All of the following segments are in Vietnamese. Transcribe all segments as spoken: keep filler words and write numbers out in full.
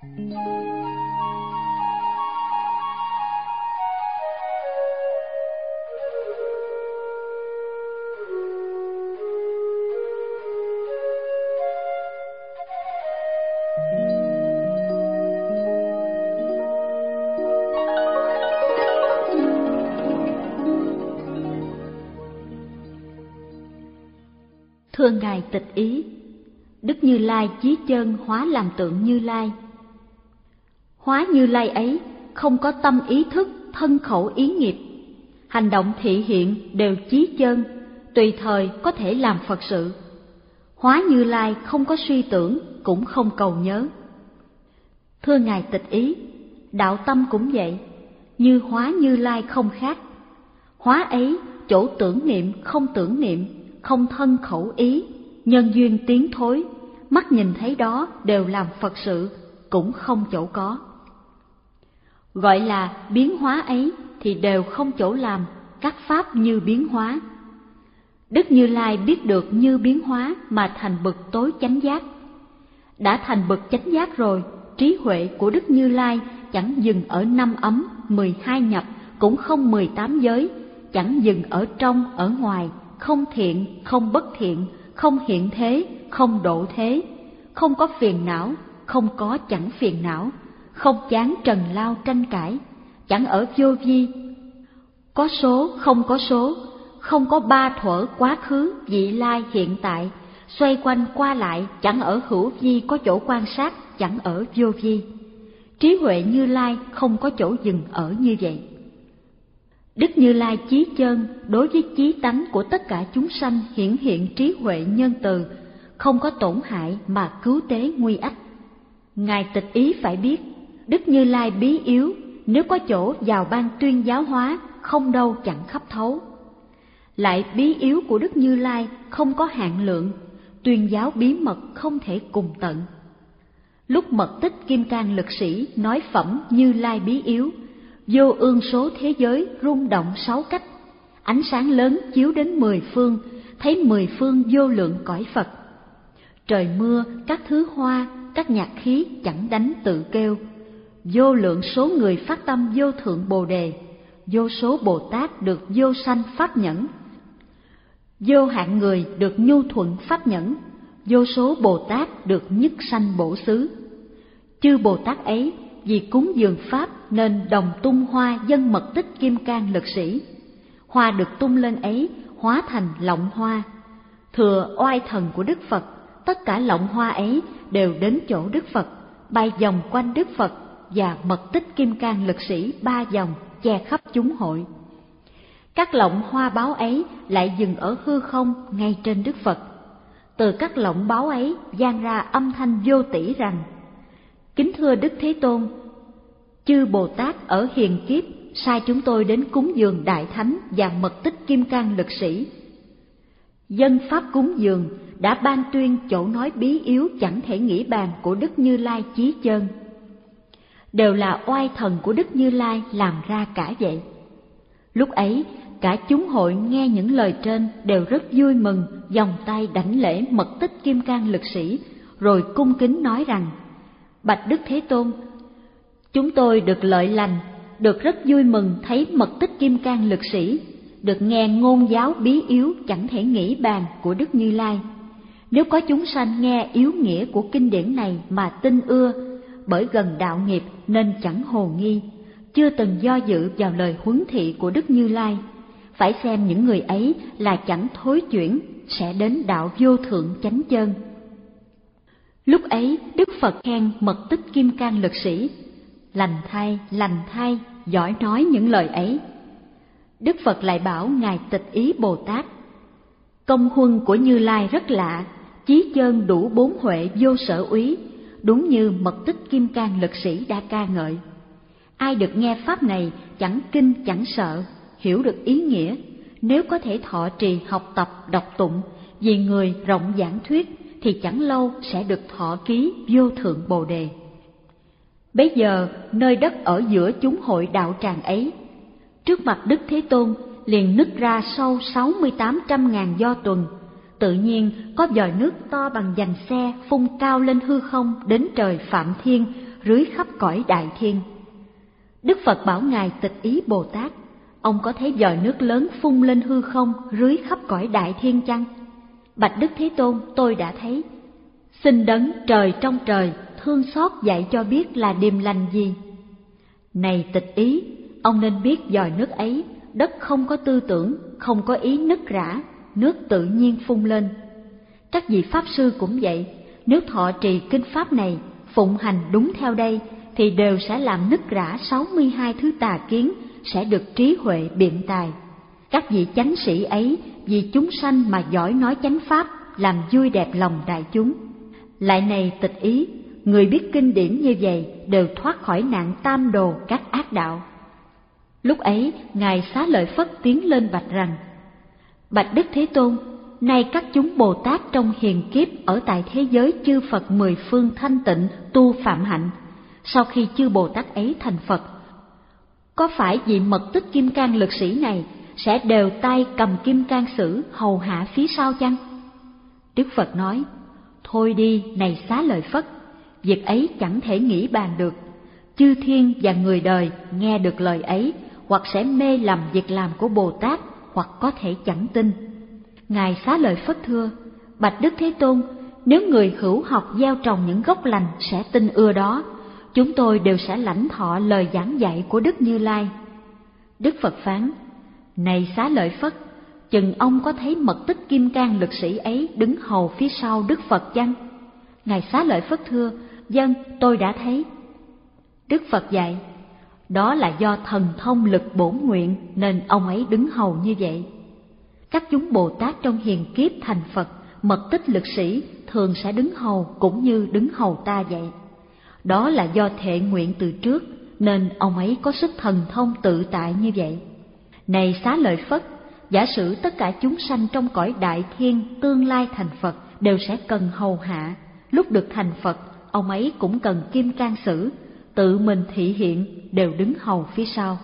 Thưa Ngài Tịch Ý, Đức Như Lai chí chân hóa làm tượng Như Lai. Hóa Như Lai ấy không có tâm ý thức, thân khẩu ý nghiệp, hành động thị hiện đều chí chân, tùy thời có thể làm Phật sự. Hóa Như Lai không có suy tưởng, cũng không cầu nhớ. Thưa Ngài Tịch Ý, đạo tâm cũng vậy, như hóa Như Lai không khác. Hóa ấy chỗ tưởng niệm không tưởng niệm, không thân khẩu ý, nhân duyên tiến thối, mắt nhìn thấy đó đều làm Phật sự, cũng không chỗ có. Gọi là biến hóa ấy thì đều không chỗ làm, các pháp như biến hóa. Đức Như Lai biết được như biến hóa mà thành bậc tối chánh giác. Đã thành bậc chánh giác rồi, trí huệ của Đức Như Lai chẳng dừng ở năm ấm, mười hai nhập, cũng không mười tám giới, chẳng dừng ở trong, ở ngoài, không thiện, không bất thiện, không hiện thế, không độ thế, không có phiền não, không có chẳng phiền não, không chán trần lao tranh cãi, chẳng ở vô vi, có số không có số, không có ba thuở quá khứ, vị lai, hiện tại, xoay quanh qua lại, chẳng ở hữu vi có chỗ quan sát, chẳng ở vô vi. Trí huệ Như Lai không có chỗ dừng ở như vậy. Đức Như Lai chí chân đối với chí tánh của tất cả chúng sanh hiển hiện trí huệ nhân từ, không có tổn hại mà cứu tế nguy ách. Ngài Tịch Ý phải biết, Đức Như Lai bí yếu, nếu có chỗ vào ban tuyên giáo hóa, không đâu chẳng khắp thấu. Lại bí yếu của Đức Như Lai không có hạn lượng, tuyên giáo bí mật không thể cùng tận. Lúc Mật Tích Kim Cang Lực Sĩ nói phẩm Như Lai bí yếu, vô ương số thế giới rung động sáu cách, ánh sáng lớn chiếu đến mười phương, thấy mười phương vô lượng cõi Phật. Trời mưa, các thứ hoa, các nhạc khí chẳng đánh tự kêu. Vô lượng số người phát tâm vô thượng Bồ Đề, vô số Bồ Tát được vô sanh pháp nhẫn. Vô hạn người được nhu thuận pháp nhẫn, vô số Bồ Tát được nhất sanh bổ xứ. Chư Bồ Tát ấy vì cúng dường pháp nên đồng tung hoa dân Mật Tích Kim Cang Lực Sĩ. Hoa được tung lên ấy hóa thành lọng hoa. Thừa oai thần của Đức Phật, tất cả lọng hoa ấy đều đến chỗ Đức Phật, bay vòng quanh Đức Phật và Mật Tích Kim Cang Lực Sĩ ba vòng che khắp chúng hội. Các lọng hoa báo ấy lại dừng ở hư không ngay trên Đức Phật. Từ các lọng báo ấy vang ra âm thanh vô tỷ rằng: Kính thưa Đức Thế Tôn, chư Bồ Tát ở hiền kiếp sai chúng tôi đến cúng dường Đại Thánh và Mật Tích Kim Cang Lực Sĩ. Dân pháp cúng dường đã ban tuyên chỗ nói bí yếu chẳng thể nghĩ bàn của Đức Như Lai chí chân. Đều là oai thần của Đức Như Lai làm ra cả vậy. Lúc ấy, cả chúng hội nghe những lời trên đều rất vui mừng, vòng tay đảnh lễ Mật Tích Kim Cang Lực Sĩ, rồi cung kính nói rằng: Bạch Đức Thế Tôn, chúng tôi được lợi lành, được rất vui mừng thấy Mật Tích Kim Cang Lực Sĩ, được nghe ngôn giáo bí yếu chẳng thể nghĩ bàn của Đức Như Lai. Nếu có chúng sanh nghe yếu nghĩa của kinh điển này mà tin ưa, bởi gần đạo nghiệp nên chẳng hồ nghi, chưa từng do dự vào lời huấn thị của Đức Như Lai, phải xem những người ấy là chẳng thối chuyển, sẽ đến đạo vô thượng chánh chân. Lúc ấy Đức Phật khen Mật Tích Kim Cang Lực Sĩ: Lành thay, lành thay, giỏi nói những lời ấy. Đức Phật lại bảo Ngài Tịch Ý Bồ Tát: Công huân của Như Lai rất lạ, chí chân đủ bốn huệ vô sở úy, đúng như Mật Tích Kim Cang Lực Sĩ đã ca ngợi. Ai được nghe pháp này chẳng kinh chẳng sợ, hiểu được ý nghĩa, nếu có thể thọ trì học tập đọc tụng, vì người rộng giảng thuyết, thì chẳng lâu sẽ được thọ ký vô thượng Bồ Đề. Bấy giờ nơi đất ở giữa chúng hội đạo tràng ấy, trước mặt Đức Thế Tôn liền nứt ra sâu sáu mươi tám trăm ngàn do tuần. Tự nhiên có vòi nước to bằng dành xe phun cao lên hư không đến trời Phạm Thiên, rưới khắp cõi đại thiên. Đức Phật bảo Ngài Tịch Ý Bồ Tát, ông có thấy giòi nước lớn phun lên hư không rưới khắp cõi đại thiên chăng? Bạch Đức Thế Tôn, tôi đã thấy. Xin đấng trời trong trời thương xót dạy cho biết là điềm lành gì. Này Tịch Ý, ông nên biết giòi nước ấy, đất không có tư tưởng, không có ý nứt rã, nước tự nhiên phun lên. Các vị Pháp Sư cũng vậy, nếu thọ trì kinh Pháp này, phụng hành đúng theo đây, thì đều sẽ làm nứt rã sáu mươi hai thứ tà kiến, sẽ được trí huệ biện tài. Các vị chánh sĩ ấy vì chúng sanh mà giỏi nói chánh Pháp, làm vui đẹp lòng đại chúng. Lại này Tịch Ý, người biết kinh điển như vậy đều thoát khỏi nạn tam đồ các ác đạo. Lúc ấy, Ngài Xá Lợi Phất tiến lên bạch rằng: Bạch Đức Thế Tôn, nay các chúng Bồ Tát trong hiền kiếp ở tại thế giới chư Phật mười phương thanh tịnh tu phạm hạnh, sau khi chư Bồ Tát ấy thành Phật, có phải vị mật tích kim cang lực sĩ này sẽ đều tay cầm kim cang sử hầu hạ phía sau chăng? Đức Phật nói: Thôi đi, này Xá Lợi Phất, việc ấy chẳng thể nghĩ bàn được. Chư thiên và người đời nghe được lời ấy, hoặc sẽ mê lầm việc làm của Bồ Tát, hoặc có thể chẳng tin. Ngài Xá Lợi Phất thưa: Bạch Đức Thế Tôn, nếu người hữu học gieo trồng những gốc lành sẽ tin ưa đó, chúng tôi đều sẽ lãnh thọ lời giảng dạy của Đức Như Lai. Đức Phật phán: Này Xá Lợi Phất, chừng ông có thấy mật tích kim cang lực sĩ ấy đứng hầu phía sau Đức Phật chăng? Ngài Xá Lợi Phất thưa: Vâng, tôi đã thấy. Đức Phật dạy: Đó là do thần thông lực bổn nguyện nên ông ấy đứng hầu như vậy. Các chúng Bồ Tát trong hiền kiếp thành Phật, mật tích lực sĩ thường sẽ đứng hầu cũng như đứng hầu ta vậy. Đó là do thệ nguyện từ trước nên ông ấy có sức thần thông tự tại như vậy. Này Xá Lợi Phất, giả sử tất cả chúng sanh trong cõi đại thiên tương lai thành Phật đều sẽ cần hầu hạ, lúc được thành Phật, ông ấy cũng cần kim cang sử, tự mình thị hiện, đều đứng hầu phía sau.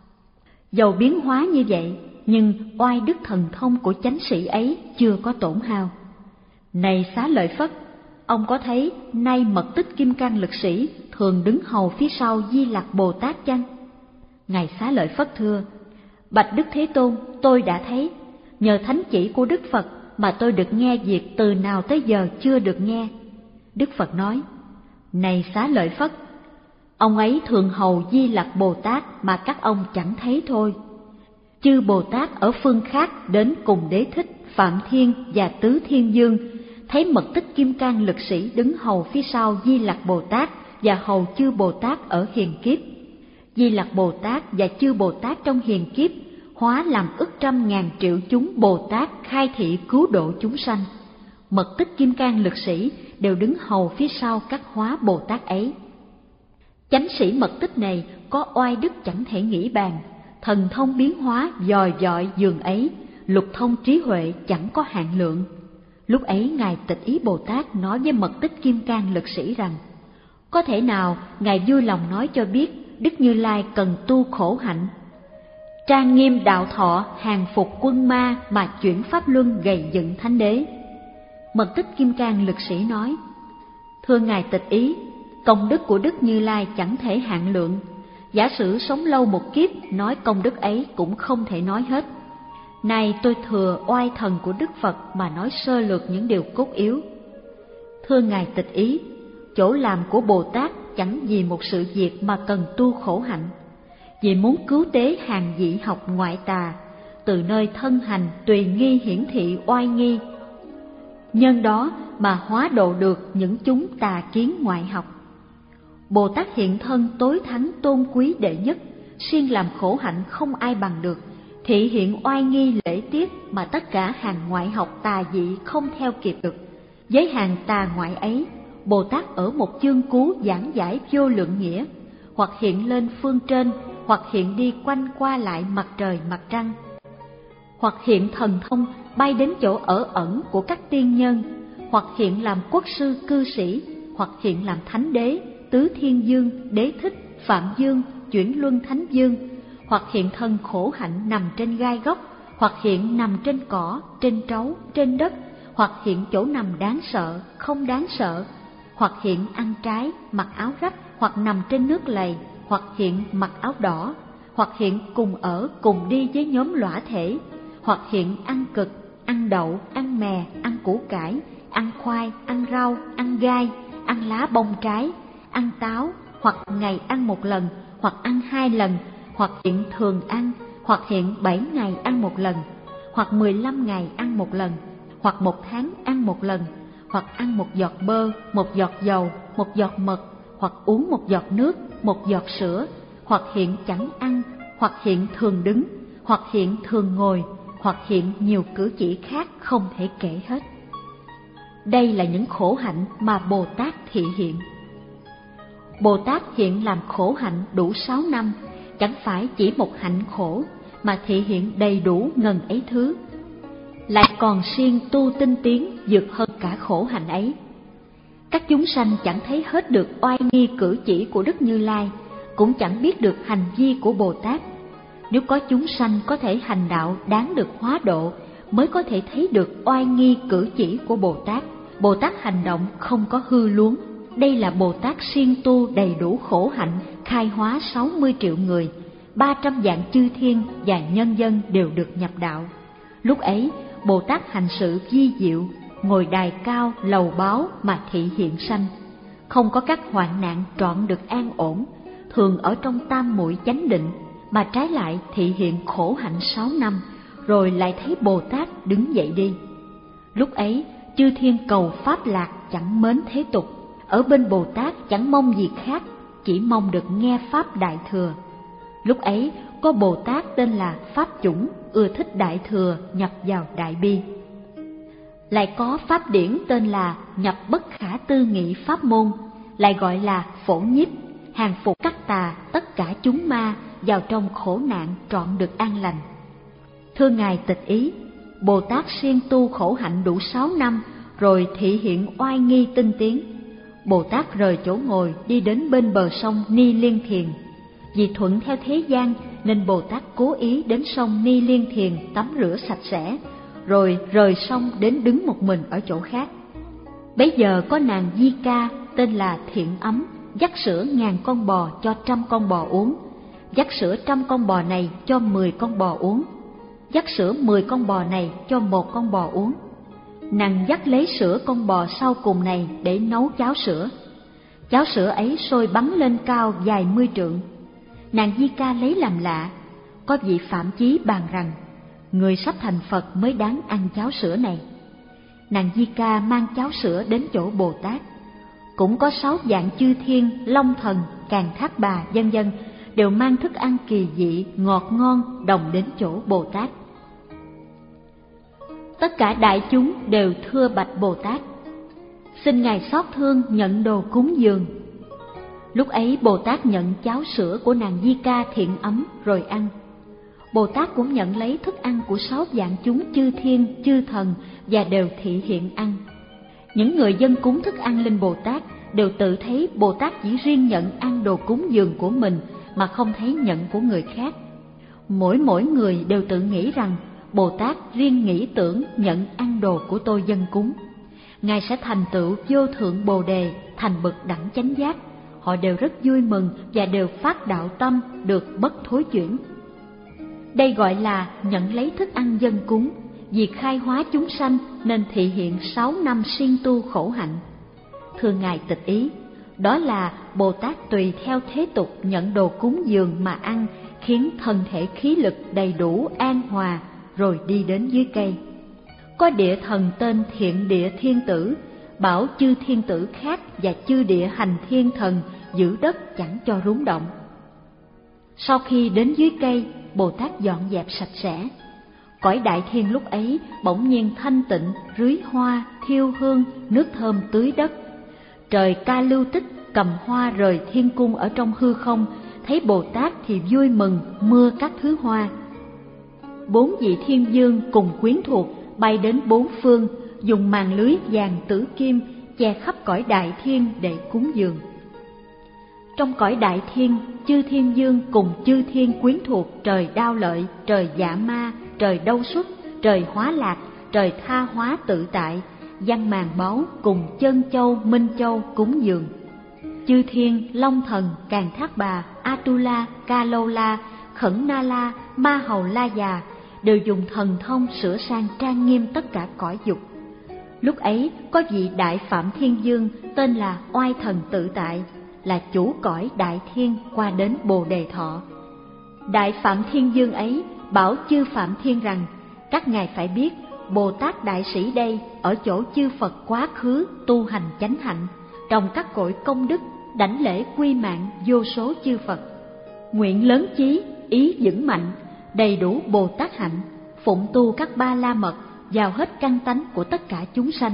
Dầu biến hóa như vậy, nhưng oai đức thần thông của chánh sĩ ấy chưa có tổn hao. Này Xá Lợi Phất, ông có thấy nay mật tích kim cang lực sĩ thường đứng hầu phía sau Di Lặc Bồ Tát chăng? Ngài Xá Lợi Phất thưa: Bạch Đức Thế Tôn, tôi đã thấy. Nhờ thánh chỉ của Đức Phật mà tôi được nghe việc từ nào tới giờ chưa được nghe. Đức Phật nói: Này Xá Lợi Phất, ông ấy thường hầu Di Lặc Bồ Tát mà các ông chẳng thấy thôi. Chư Bồ Tát ở phương khác đến cùng Đế Thích, Phạm Thiên và Tứ Thiên Dương, thấy mật tích kim cang lực sĩ đứng hầu phía sau Di Lặc Bồ Tát và hầu chư Bồ Tát ở hiền kiếp. Di Lặc Bồ Tát và chư Bồ Tát trong hiền kiếp hóa làm ức trăm ngàn triệu chúng Bồ Tát khai thị cứu độ chúng sanh. Mật tích kim cang lực sĩ đều đứng hầu phía sau các hóa Bồ Tát ấy. Chánh sĩ mật tích này có oai đức chẳng thể nghĩ bàn, thần thông biến hóa dòi dọi dường ấy, lục thông trí huệ chẳng có hạn lượng. Lúc ấy Ngài Tịch Ý Bồ Tát nói với mật tích kim cang lực sĩ rằng: Có thể nào Ngài vui lòng nói cho biết Đức Như Lai cần tu khổ hạnh, trang nghiêm đạo thọ, hàng phục quân ma mà chuyển pháp luân gầy dựng thánh đế? Mật tích kim cang lực sĩ nói: Thưa Ngài Tịch Ý, công đức của Đức Như Lai chẳng thể hạn lượng. Giả sử sống lâu một kiếp, nói công đức ấy cũng không thể nói hết. Này tôi thừa oai thần của Đức Phật mà nói sơ lược những điều cốt yếu. Thưa Ngài Tịch Ý, chỗ làm của Bồ Tát chẳng vì một sự việc mà cần tu khổ hạnh. Vì muốn cứu tế hàng dị học ngoại tà, từ nơi thân hành tùy nghi hiển thị oai nghi, nhân đó mà hóa độ được những chúng tà kiến ngoại học. Bồ Tát hiện thân tối thắng tôn quý đệ nhất, siêng làm khổ hạnh không ai bằng được, thị hiện oai nghi lễ tiết mà tất cả hàng ngoại học tà dị không theo kịp được. Với hàng tà ngoại ấy, Bồ Tát ở một chương cú giảng giải vô lượng nghĩa, hoặc hiện lên phương trên, hoặc hiện đi quanh qua lại mặt trời mặt trăng, hoặc hiện thần thông bay đến chỗ ở ẩn của các tiên nhân, hoặc hiện làm quốc sư cư sĩ, hoặc hiện làm thánh đế, Tứ Thiên Dương, Đế Thích, Phạm Dương, Chuyển Luân Thánh Dương, hoặc hiện thân khổ hạnh nằm trên gai góc, hoặc hiện nằm trên cỏ, trên trấu, trên đất, hoặc hiện chỗ nằm đáng sợ, không đáng sợ, hoặc hiện ăn trái, mặc áo rách, hoặc nằm trên nước lầy, hoặc hiện mặc áo đỏ, hoặc hiện cùng ở cùng đi với nhóm lõa thể, hoặc hiện ăn cực, ăn đậu, ăn mè, ăn củ cải, ăn khoai, ăn rau, ăn gai, ăn lá bông trái, ăn táo, hoặc ngày ăn một lần, hoặc ăn hai lần, hoặc hiện thường ăn, hoặc hiện bảy ngày ăn một lần, hoặc mười lăm ngày ăn một lần, hoặc một tháng ăn một lần, hoặc ăn một giọt bơ, một giọt dầu, một giọt mật, hoặc uống một giọt nước, một giọt sữa, hoặc hiện chẳng ăn, hoặc hiện thường đứng, hoặc hiện thường ngồi, hoặc hiện nhiều cử chỉ khác không thể kể hết. Đây là những khổ hạnh mà Bồ Tát thị hiện. Bồ Tát hiện làm khổ hạnh đủ sáu năm, chẳng phải chỉ một hạnh khổ, mà thị hiện đầy đủ ngần ấy thứ, lại còn siêng tu tinh tiến vượt hơn cả khổ hạnh ấy. Các chúng sanh chẳng thấy hết được oai nghi cử chỉ của Đức Như Lai, cũng chẳng biết được hành vi của Bồ Tát. Nếu có chúng sanh có thể hành đạo đáng được hóa độ, mới có thể thấy được oai nghi cử chỉ của Bồ Tát. Bồ Tát hành động không có hư luống. Đây là Bồ Tát siêng tu đầy đủ khổ hạnh, khai hóa sáu mươi triệu người, ba trăm vạn chư thiên và nhân dân đều được nhập đạo. Lúc ấy, Bồ Tát hành sự vi diệu, ngồi đài cao lầu báu mà thị hiện sanh, không có các hoạn nạn trọn được an ổn, thường ở trong tam muội chánh định, mà trái lại thị hiện khổ hạnh sáu năm, rồi lại thấy Bồ Tát đứng dậy đi. Lúc ấy, chư thiên cầu pháp lạc chẳng mến thế tục, ở bên Bồ Tát chẳng mong gì khác, chỉ mong được nghe pháp đại thừa. Lúc ấy có Bồ Tát tên là Pháp Chủng, ưa thích đại thừa, nhập vào đại bi. Lại có pháp điển tên là nhập bất khả tư nghị pháp môn, lại gọi là phổ nhiếp, hàng phục cắt tà tất cả chúng ma vào trong khổ nạn trọn được an lành. Thưa Ngài Tịch Ý, Bồ Tát siêng tu khổ hạnh đủ sáu năm, rồi thị hiện oai nghi tinh tiến. Bồ Tát rời chỗ ngồi đi đến bên bờ sông Ni Liên Thiền. Vì thuận theo thế gian nên Bồ Tát cố ý đến sông Ni Liên Thiền tắm rửa sạch sẽ, rồi rời sông đến đứng một mình ở chỗ khác. Bấy giờ có nàng Di Ca tên là Thiện Ấm, dắt sữa ngàn con bò cho trăm con bò uống, dắt sữa trăm con bò này cho mười con bò uống, dắt sữa mười con bò này cho một con bò uống. Nàng dắt lấy sữa con bò sau cùng này để nấu cháo sữa. Cháo sữa ấy sôi bắn lên cao vài mươi trượng. Nàng Di Ca lấy làm lạ. Có vị Phạm Chí bàn rằng, người sắp thành Phật mới đáng ăn cháo sữa này. Nàng Di Ca mang cháo sữa đến chỗ Bồ Tát. Cũng có sáu vạn chư thiên, long thần, càn thác bà, vân vân đều mang thức ăn kỳ dị, ngọt ngon đồng đến chỗ Bồ Tát. Tất cả đại chúng đều thưa bạch Bồ Tát, xin Ngài xót thương nhận đồ cúng dường. Lúc ấy Bồ Tát nhận cháo sữa của nàng Di Ca Thiện Ấm rồi ăn. Bồ Tát cũng nhận lấy thức ăn của sáu vạn chúng chư thiên, chư thần và đều thị hiện ăn. Những người dân cúng thức ăn lên Bồ Tát đều tự thấy Bồ Tát chỉ riêng nhận ăn đồ cúng dường của mình mà không thấy nhận của người khác. Mỗi mỗi người đều tự nghĩ rằng Bồ Tát riêng nghĩ tưởng nhận ăn đồ của tôi dân cúng, Ngài sẽ thành tựu vô thượng Bồ Đề, thành bậc đẳng chánh giác. Họ đều rất vui mừng và đều phát đạo tâm được bất thối chuyển. Đây gọi là nhận lấy thức ăn dân cúng, vì khai hóa chúng sanh nên thị hiện sáu năm siêng tu khổ hạnh. Thưa Ngài Tịch Ý, đó là Bồ Tát tùy theo thế tục nhận đồ cúng dường mà ăn, khiến thân thể khí lực đầy đủ an hòa, rồi đi đến dưới cây. Có địa thần tên Thiện Địa Thiên Tử, bảo chư thiên tử khác và chư địa hành thiên thần giữ đất chẳng cho rúng động. Sau khi đến dưới cây, Bồ Tát dọn dẹp sạch sẽ. Cõi đại thiên lúc ấy bỗng nhiên thanh tịnh, rưới hoa, thiêu hương, nước thơm tưới đất. Trời Ca Lưu Tích cầm hoa rời thiên cung ở trong hư không, thấy Bồ Tát thì vui mừng, mưa các thứ hoa. Bốn vị thiên vương cùng quyến thuộc bay đến bốn phương, dùng màn lưới vàng tử kim che khắp cõi đại thiên để cúng dường. Trong cõi đại thiên, chư thiên vương cùng chư thiên quyến thuộc trời Đao Lợi, trời Dạ Ma, trời Đâu Xuất, trời Hóa Lạc, trời Tha Hóa Tự Tại Văn màn báu cùng Chân Châu, Minh Châu cúng dường. Chư thiên, Long Thần, Càn Thác Bà, Atula, Ca Lâu La, Khẩn Na La, Ma Hầu La Già đều dùng thần thông sửa sang trang nghiêm tất cả cõi dục. Lúc ấy có vị Đại Phạm Thiên Dương tên là Oai Thần Tự Tại, là chủ cõi Đại Thiên qua đến Bồ Đề Thọ. Đại Phạm Thiên Dương ấy bảo chư Phạm Thiên rằng: các ngài phải biết, Bồ Tát Đại Sĩ đây ở chỗ chư Phật quá khứ tu hành chánh hạnh, trong các cội công đức đảnh lễ quy mạng vô số chư Phật, nguyện lớn chí, ý vững mạnh, đầy đủ Bồ Tát hạnh, phụng tu các ba la mật vào hết căn tánh của tất cả chúng sanh,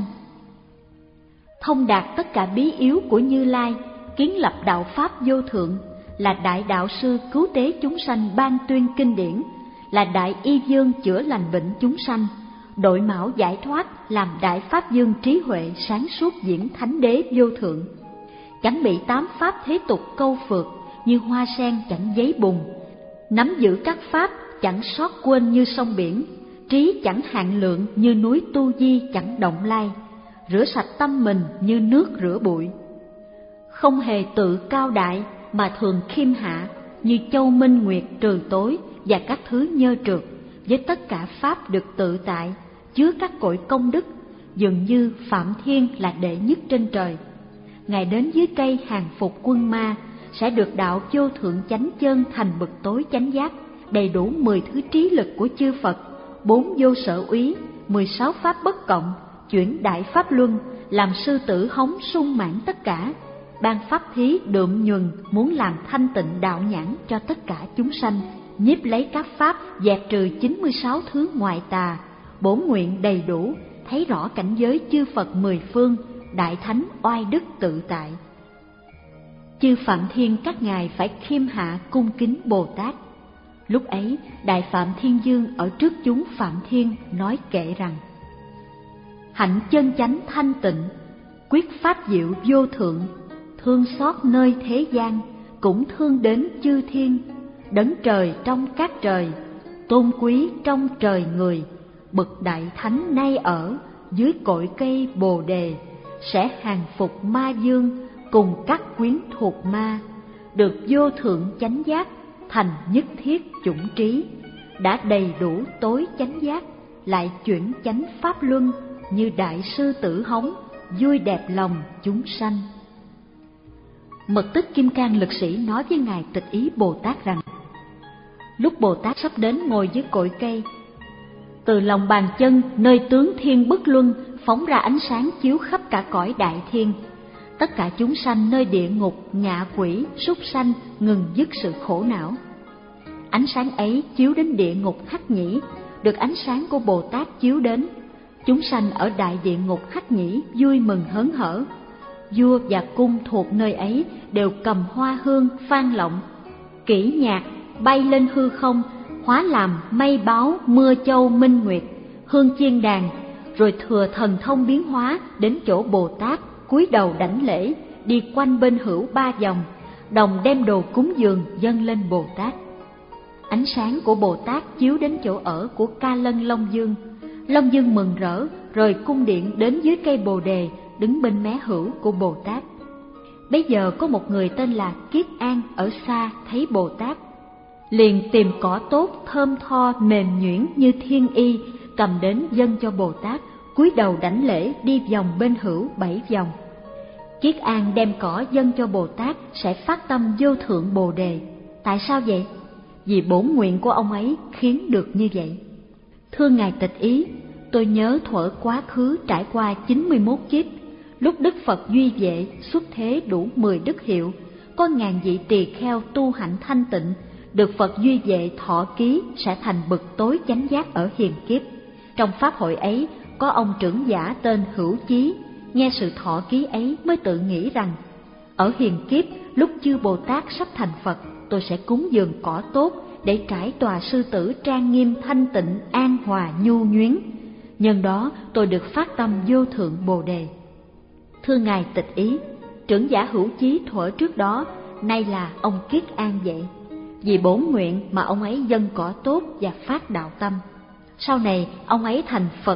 thông đạt tất cả bí yếu của Như Lai, kiến lập đạo pháp vô thượng, là đại đạo sư cứu tế chúng sanh ban tuyên kinh điển, là đại y dương chữa lành bệnh chúng sanh, đội mão giải thoát làm đại pháp dương trí huệ sáng suốt diễn thánh đế vô thượng, chẳng bị tám pháp thế tục câu phượt như hoa sen chẳng giấy bùn, nắm giữ các pháp chẳng sót quên như sông biển, trí chẳng hạn lượng như núi Tu Di chẳng động lai, rửa sạch tâm mình như nước rửa bụi, không hề tự cao đại mà thường khiêm hạ như châu minh nguyệt trừ tối và các thứ nhơ trượt, với tất cả pháp được tự tại, chứa các cội công đức, dường như Phạm Thiên là đệ nhất trên trời. Ngài đến dưới cây hàng phục quân ma, sẽ được đạo vô thượng chánh chân thành bậc tối chánh giác, đầy đủ mười thứ trí lực của chư Phật, bốn vô sở úy, mười sáu pháp bất cộng, chuyển đại pháp luân, làm sư tử hống sung mãn tất cả, ban pháp thí đượm nhuần, muốn làm thanh tịnh đạo nhãn cho tất cả chúng sanh, nhiếp lấy các pháp dẹp trừ chín mươi sáu thứ ngoại tà, bổn nguyện đầy đủ, thấy rõ cảnh giới chư Phật mười phương, đại thánh oai đức tự tại. Chư Phạm Thiên các ngài phải khiêm hạ cung kính Bồ Tát. Lúc ấy Đại Phạm Thiên Dương ở trước chúng Phạm Thiên nói kệ rằng: hạnh chân chánh thanh tịnh, quyết pháp diệu vô thượng, thương xót nơi thế gian, cũng thương đến chư thiên, đấng trời trong các trời, tôn quý trong trời người, bậc đại thánh nay ở dưới cội cây bồ đề, sẽ hàng phục ma dương cùng các quyến thuộc ma, được vô thượng chánh giác, thành nhất thiết chủng trí, đã đầy đủ tối chánh giác, lại chuyển chánh pháp luân như đại sư tử hống, vui đẹp lòng chúng sanh. Mật Tích Kim Cang Lực Sĩ nói với ngài Tịch Ý Bồ Tát rằng: lúc Bồ Tát sắp đến ngồi dưới cội cây, từ lòng bàn chân nơi tướng thiên bất luân phóng ra ánh sáng chiếu khắp cả cõi đại thiên. Tất cả chúng sanh nơi địa ngục, ngạ quỷ, súc sanh ngừng dứt sự khổ não. Ánh sáng ấy chiếu đến địa ngục Hắc Nhĩ, được ánh sáng của Bồ Tát chiếu đến. Chúng sanh ở đại địa ngục Hắc Nhĩ vui mừng hớn hở. Vua và cung thuộc nơi ấy đều cầm hoa hương phan lộng, kỹ nhạc bay lên hư không, hóa làm mây báo mưa châu minh nguyệt, hương chiên đàn, rồi thừa thần thông biến hóa đến chỗ Bồ Tát, cúi đầu đảnh lễ, đi quanh bên hữu ba vòng, đồng đem đồ cúng dường dâng lên Bồ Tát. Ánh sáng của Bồ Tát chiếu đến chỗ ở của Ca Lân Long Dương. Long Dương mừng rỡ, rồi cung điện đến dưới cây bồ đề, đứng bên mé hữu của Bồ Tát. Bây giờ có một người tên là Kiết An ở xa thấy Bồ Tát, liền tìm cỏ tốt thơm tho mềm nhuyễn như thiên y, cầm đến dâng cho Bồ Tát, cúi đầu đảnh lễ, đi vòng bên hữu bảy vòng. Kiết An đem cỏ dâng cho Bồ Tát sẽ phát tâm vô thượng bồ đề. Tại sao vậy? Vì bổn nguyện của ông ấy khiến được như vậy. Thưa ngài Tịch Ý, tôi nhớ thuở quá khứ trải qua chín mươi mốt kiếp, lúc Đức Phật Duy Vệ xuất thế đủ mười đức hiệu, có ngàn vị tỳ kheo tu hạnh thanh tịnh, được Phật Duy Vệ thọ ký sẽ thành bậc tối chánh giác ở hiền kiếp. Trong pháp hội ấy có ông trưởng giả tên Hữu Chí, nghe sự thọ ký ấy mới tự nghĩ rằng: ở hiền kiếp lúc chư Bồ Tát sắp thành Phật, tôi sẽ cúng dường cỏ tốt để trải tòa sư tử trang nghiêm thanh tịnh an hòa nhu nhuyến. Nhân đó tôi được phát tâm vô thượng bồ đề. Thưa ngài Tịch Ý, trưởng giả Hữu Chí thuở trước đó nay là ông Kiết An vậy. Vì bổn nguyện mà ông ấy dâng cỏ tốt và phát đạo tâm. Sau này ông ấy thành Phật,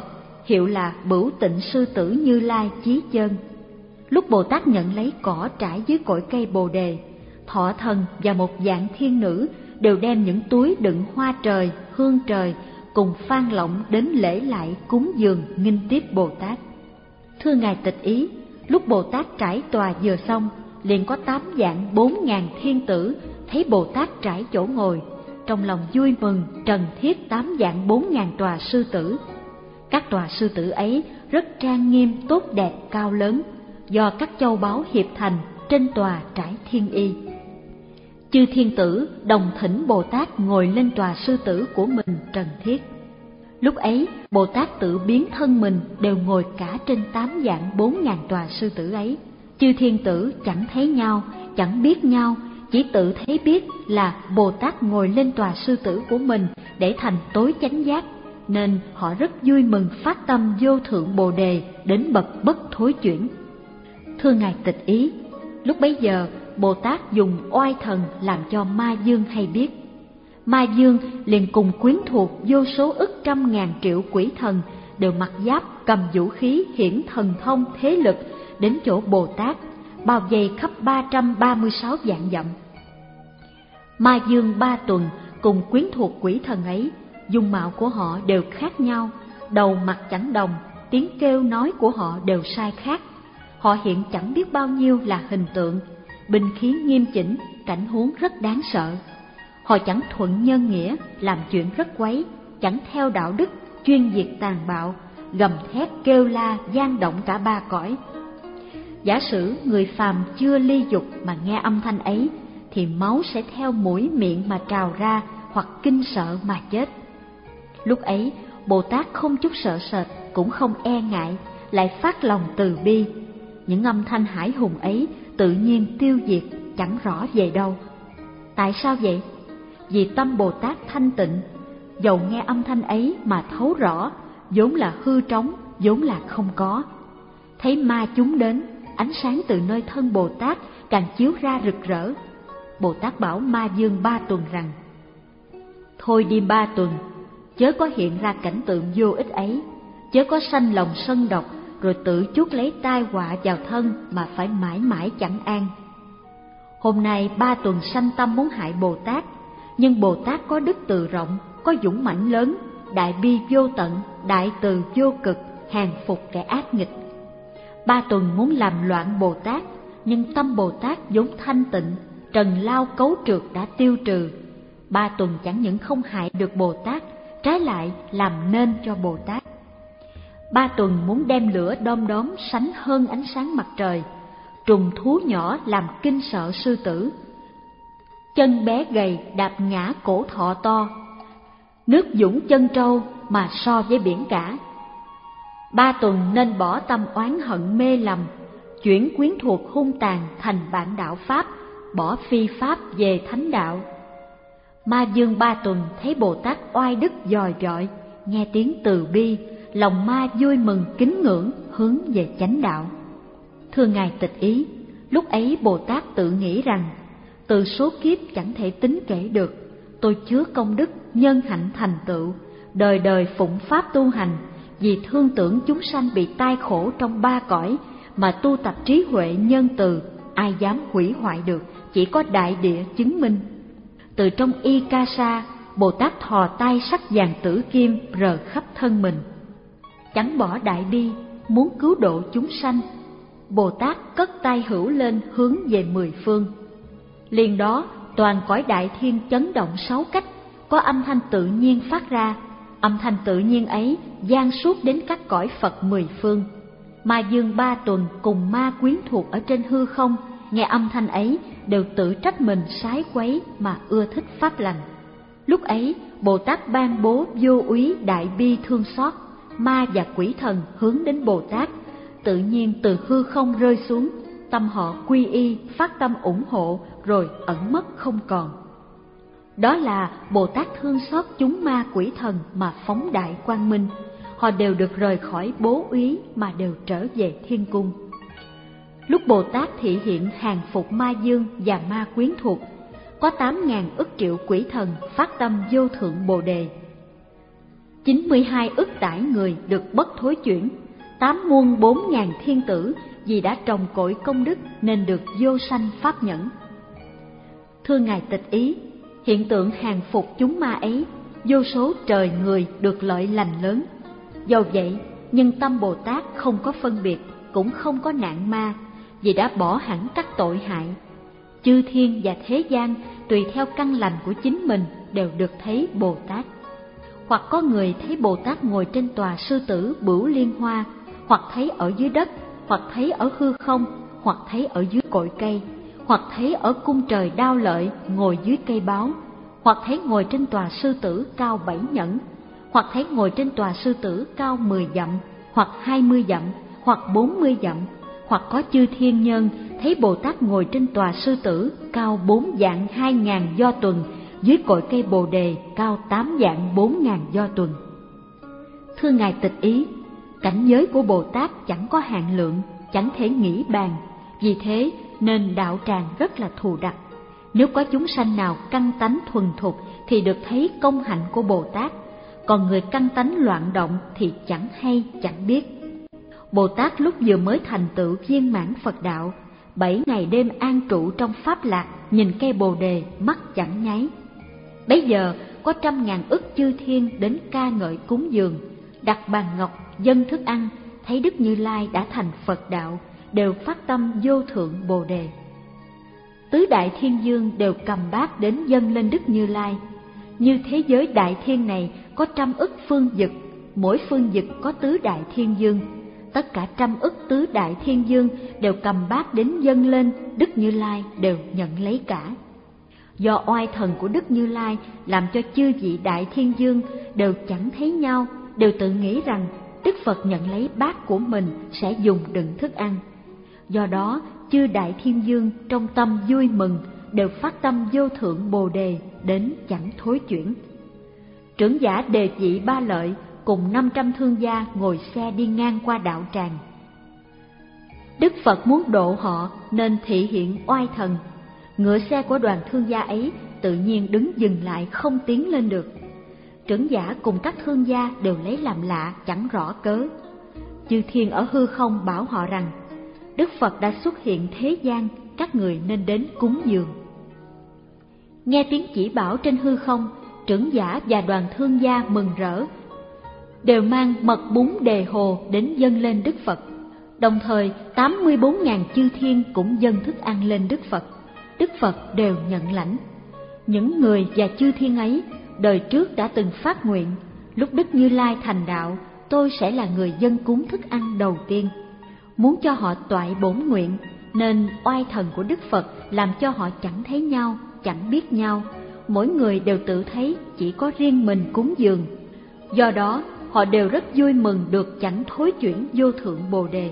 hiệu là Bửu Tịnh Sư Tử Như Lai Chí Chân. Lúc Bồ Tát nhận lấy cỏ trải dưới cội cây Bồ Đề, Thọ Thần và một dạng thiên nữ đều đem những túi đựng hoa trời, hương trời cùng phan lọng đến lễ lại cúng dường nghinh tiếp Bồ Tát. Thưa Ngài Tịch Ý, lúc Bồ Tát trải tòa vừa xong, liền có tám vạn bốn ngàn thiên tử thấy Bồ Tát trải chỗ ngồi, trong lòng vui mừng trần thiết tám vạn bốn ngàn tòa sư tử. Các tòa sư tử ấy rất trang nghiêm, tốt đẹp, cao lớn, do các châu báu hiệp thành trên tòa trải thiên y. Chư thiên tử đồng thỉnh Bồ Tát ngồi lên tòa sư tử của mình trần thiết. Lúc ấy Bồ Tát tự biến thân mình đều ngồi cả trên tám vạn bốn ngàn tòa sư tử ấy. Chư thiên tử chẳng thấy nhau, chẳng biết nhau, chỉ tự thấy biết là Bồ Tát ngồi lên tòa sư tử của mình để thành tối chánh giác, nên họ rất vui mừng phát tâm vô thượng Bồ Đề đến bậc bất thối chuyển. Thưa Ngài Tịch Ý, lúc bấy giờ Bồ Tát dùng oai thần làm cho Ma Dương hay biết. Ma Dương liền cùng quyến thuộc vô số ức trăm ngàn triệu quỷ thần đều mặc giáp, cầm vũ khí, hiển thần thông thế lực đến chỗ Bồ Tát, bao vây khắp ba trăm ba mươi sáu vạn dặm. Ma Dương ba tuần cùng quyến thuộc quỷ thần ấy, dung mạo của họ đều khác nhau, đầu mặt chẳng đồng, tiếng kêu nói của họ đều sai khác. Họ hiện chẳng biết bao nhiêu là hình tượng, binh khí nghiêm chỉnh, cảnh huống rất đáng sợ. Họ chẳng thuận nhân nghĩa, làm chuyện rất quấy, chẳng theo đạo đức, chuyên diệt tàn bạo, gầm thét kêu la gian động cả ba cõi. Giả sử người phàm chưa ly dục mà nghe âm thanh ấy, thì máu sẽ theo mũi miệng mà trào ra, hoặc kinh sợ mà chết. Lúc ấy Bồ Tát không chút sợ sệt, cũng không e ngại, lại phát lòng từ bi. Những âm thanh hải hùng ấy tự nhiên tiêu diệt, chẳng rõ về đâu. Tại sao vậy? Vì tâm Bồ Tát thanh tịnh, dầu nghe âm thanh ấy mà thấu rõ, vốn là hư trống, vốn là không có. Thấy ma chúng đến, ánh sáng từ nơi thân Bồ Tát càng chiếu ra rực rỡ. Bồ Tát bảo Ma Dương ba tuần rằng: thôi đi ba tuần, chớ có hiện ra cảnh tượng vô ích ấy, chớ có sanh lòng sân độc, rồi tự chuốc lấy tai họa vào thân mà phải mãi mãi chẳng an. Hôm nay ba tuần sanh tâm muốn hại Bồ Tát, nhưng Bồ Tát có đức từ rộng, có dũng mãnh lớn, đại bi vô tận, đại từ vô cực, hàng phục kẻ ác nghịch. Ba tuần muốn làm loạn Bồ Tát, nhưng tâm Bồ Tát vốn thanh tịnh, trần lao cấu trượt đã tiêu trừ. Ba tuần chẳng những không hại được Bồ Tát, trái lại làm nên cho Bồ Tát. Ba tuần muốn đem lửa đom đóm sánh hơn ánh sáng mặt trời, trùng thú nhỏ làm kinh sợ sư tử, chân bé gầy đạp ngã cổ thọ to, nước dũng chân trâu mà so với biển cả. Ba tuần nên bỏ tâm oán hận mê lầm, chuyển quyến thuộc hung tàn thành bạn đạo Pháp, bỏ phi Pháp về thánh đạo. Ma Dương ba tuần thấy Bồ Tát oai đức dòi dọi, nghe tiếng từ bi, lòng ma vui mừng kính ngưỡng, hướng về chánh đạo. Thưa Ngài Tịch Ý, lúc ấy Bồ Tát tự nghĩ rằng: từ số kiếp chẳng thể tính kể được, tôi chứa công đức nhân hạnh thành tựu, đời đời phụng pháp tu hành, vì thương tưởng chúng sanh bị tai khổ trong ba cõi mà tu tập trí huệ nhân từ, ai dám hủy hoại được, chỉ có đại địa chứng minh. Từ trong y ca sa, Bồ Tát thò tay sắc vàng tử kim rờ khắp thân mình, chẳng bỏ đại bi, muốn cứu độ chúng sanh. Bồ Tát cất tay hữu lên hướng về mười phương. Liền đó toàn cõi đại thiên chấn động sáu cách, có âm thanh tự nhiên phát ra. Âm thanh tự nhiên ấy vang suốt đến các cõi Phật mười phương. Ma Dương ba tuần cùng ma quyến thuộc ở trên hư không, nghe âm thanh ấy đều tự trách mình sái quấy mà ưa thích pháp lành. Lúc ấy Bồ Tát ban bố vô úy đại bi thương xót, ma và quỷ thần hướng đến Bồ Tát, tự nhiên từ hư không rơi xuống, tâm họ quy y, phát tâm ủng hộ, rồi ẩn mất không còn. Đó là Bồ Tát thương xót chúng ma quỷ thần mà phóng đại quang minh, họ đều được rời khỏi bố úy mà đều trở về thiên cung. Lúc Bồ Tát thị hiện hàng phục Ma Dương và ma quyến thuộc, có tám ngàn ức triệu quỷ thần phát tâm vô thượng Bồ Đề. chín mươi hai ức tải người được bất thối chuyển, tám muôn bốn ngàn thiên tử vì đã trồng cội công đức nên được vô sanh pháp nhẫn. Thưa Ngài Tịch Ý, hiện tượng hàng phục chúng ma ấy, vô số trời người được lợi lành lớn. Do vậy, nhân tâm Bồ Tát không có phân biệt, cũng không có nạn ma, vì đã bỏ hẳn các tội hại. Chư thiên và thế gian tùy theo căn lành của chính mình đều được thấy Bồ Tát. Hoặc có người thấy Bồ Tát ngồi trên tòa sư tử Bửu Liên Hoa, hoặc thấy ở dưới đất, hoặc thấy ở hư không, hoặc thấy ở dưới cội cây, hoặc thấy ở cung trời Đao Lợi ngồi dưới cây báo, hoặc thấy ngồi trên tòa sư tử cao bảy nhẫn, hoặc thấy ngồi trên tòa sư tử cao mười dặm, hoặc hai mươi dặm, hoặc bốn mươi dặm, hoặc có chư thiên nhân thấy Bồ Tát ngồi trên tòa sư tử cao bốn vạn hai ngàn do tuần, dưới cội cây Bồ Đề cao tám vạn bốn ngàn do tuần. Thưa Ngài Tịch Ý, cảnh giới của Bồ Tát chẳng có hạn lượng, chẳng thể nghĩ bàn, vì thế nên đạo tràng rất là thù đặc. Nếu có chúng sanh nào căn tánh thuần thục thì được thấy công hạnh của Bồ Tát, còn người căn tánh loạn động thì chẳng hay chẳng biết. Bồ Tát lúc vừa mới thành tựu viên mãn Phật đạo, bảy ngày đêm an trụ trong pháp lạc, nhìn cây Bồ Đề mắt chẳng nháy. Bấy giờ có trăm ngàn ức chư thiên đến ca ngợi cúng dường, đặt bàn ngọc dâng thức ăn, thấy Đức Như Lai đã thành Phật đạo, đều phát tâm vô thượng Bồ Đề. Tứ đại thiên dương đều cầm bát đến dâng lên Đức Như Lai. Như thế giới đại thiên này có trăm ức phương vực, mỗi phương vực có tứ đại thiên dương. Tất cả trăm ức tứ đại thiên dương đều cầm bát đến dâng lên, Đức Như Lai đều nhận lấy cả. Do oai thần của Đức Như Lai làm cho chư vị đại thiên dương đều chẳng thấy nhau, đều tự nghĩ rằng Đức Phật nhận lấy bát của mình sẽ dùng đựng thức ăn. Do đó, chư đại thiên dương trong tâm vui mừng, đều phát tâm vô thượng Bồ Đề đến chẳng thối chuyển. Trưởng giả Đề Vị Ba Lợi cùng năm trăm thương gia ngồi xe đi ngang qua đạo tràng. Đức Phật muốn độ họ nên thị hiện oai thần. Ngựa xe của đoàn thương gia ấy tự nhiên đứng dừng lại không tiến lên được. Trưởng giả cùng các thương gia đều lấy làm lạ chẳng rõ cớ. Chư thiên ở hư không bảo họ rằng Đức Phật đã xuất hiện thế gian, các người nên đến cúng dường. Nghe tiếng chỉ bảo trên hư không, trưởng giả và đoàn thương gia mừng rỡ, đều mang mật bún đề hồ đến dâng lên Đức Phật. Đồng thời tám mươi bốn ngàn chư thiên cũng dâng thức ăn lên Đức Phật. Đức Phật đều nhận lãnh. Những người và chư thiên ấy đời trước đã từng phát nguyện, lúc Đức Như Lai thành đạo, tôi sẽ là người dâng cúng thức ăn đầu tiên. Muốn cho họ toại bổn nguyện, nên oai thần của Đức Phật làm cho họ chẳng thấy nhau, chẳng biết nhau. Mỗi người đều tự thấy chỉ có riêng mình cúng dường. Do đó, họ đều rất vui mừng được chẳng thối chuyển vô thượng Bồ Đề.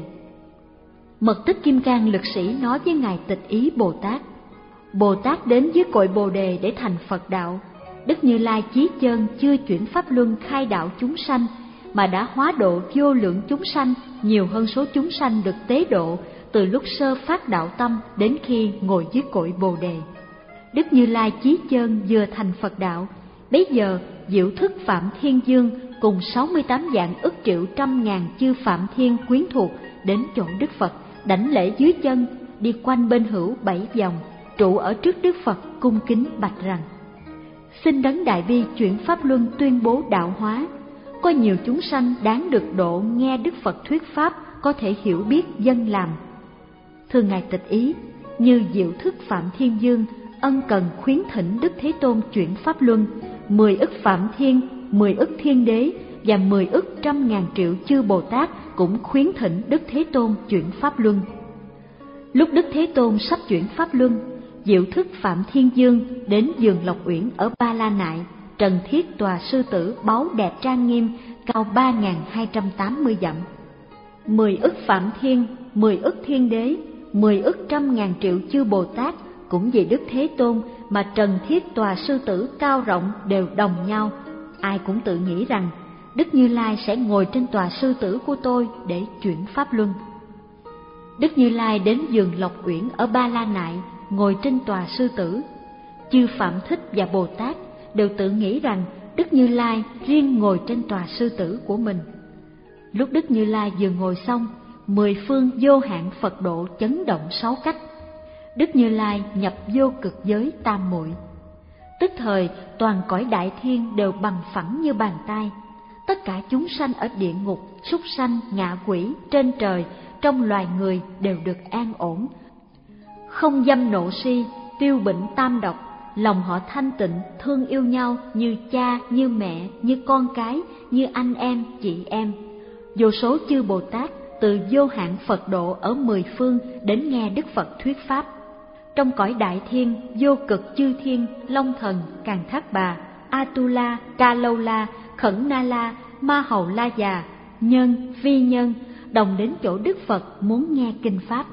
Mật Tích Kim Cang Lực Sĩ nói với Ngài Tịch Ý Bồ Tát: Bồ Tát đến dưới cội Bồ Đề để thành Phật đạo. Đức Như Lai Chí Chân chưa chuyển pháp luân khai đạo chúng sanh, mà đã hóa độ vô lượng chúng sanh nhiều hơn số chúng sanh được tế độ từ lúc sơ phát đạo tâm đến khi ngồi dưới cội Bồ Đề. Đức Như Lai Chí Chân vừa thành Phật đạo, bấy giờ diệu thức Phạm Thiên Dương cùng sáu mươi tám vạn ức triệu trăm ngàn chư Phạm Thiên quyến thuộc đến chỗ Đức Phật, đảnh lễ dưới chân, đi quanh bên hữu bảy vòng, trụ ở trước Đức Phật cung kính bạch rằng: Xin Đấng Đại Bi chuyển pháp luân tuyên bố đạo hóa. Có nhiều chúng sanh đáng được độ nghe Đức Phật thuyết pháp, có thể hiểu biết dân làm. Thưa Ngài Tịch Ý, như diệu thức Phạm Thiên Dương ân cần khuyến thỉnh Đức Thế Tôn chuyển pháp luân, mười ức Phạm Thiên, mười ức Thiên Đế và mười ức trăm ngàn triệu chư Bồ Tát cũng khuyến thỉnh Đức Thế Tôn chuyển pháp luân. Lúc Đức Thế Tôn sắp chuyển pháp luân, diệu thức Phạm Thiên Dương đến vườn Lộc Uyển ở Ba La Nại, trần thiết tòa sư tử báu đẹp trang nghiêm, cao ba nghìn hai trăm tám mươi dặm. Mười ức Phạm Thiên, mười ức Thiên Đế, mười ức trăm ngàn triệu chư Bồ Tát cũng vì Đức Thế Tôn mà trần thiết tòa sư tử cao rộng đều đồng nhau. Ai cũng tự nghĩ rằng Đức Như Lai sẽ ngồi trên tòa sư tử của tôi để chuyển pháp luân. Đức Như Lai đến vườn Lộc Uyển ở Ba La Nại, ngồi trên tòa sư tử. Chư Phạm Thích và Bồ Tát đều tự nghĩ rằng Đức Như Lai riêng ngồi trên tòa sư tử của mình. Lúc Đức Như Lai vừa ngồi xong, mười phương vô hạn Phật độ chấn động sáu cách. Đức Như Lai nhập vô cực giới tam muội. Tức thời toàn cõi đại thiên đều bằng phẳng như bàn tay. Tất cả chúng sanh ở địa ngục, súc sanh, ngạ quỷ, trên trời, trong loài người đều được an ổn. Không dâm nộ si, tiêu bệnh tam độc, lòng họ thanh tịnh, thương yêu nhau như cha, như mẹ, như con cái, như anh em, chị em. Vô số chư Bồ Tát từ vô hạn Phật độ ở mười phương đến nghe Đức Phật thuyết pháp. Trong cõi đại thiên, vô cực chư thiên, Long Thần, Càn Thác Bà, Atula, Ca Lâu La, Khẩn Na La, Ma Hầu La Già, nhân, phi nhân, đồng đến chỗ Đức Phật muốn nghe kinh pháp.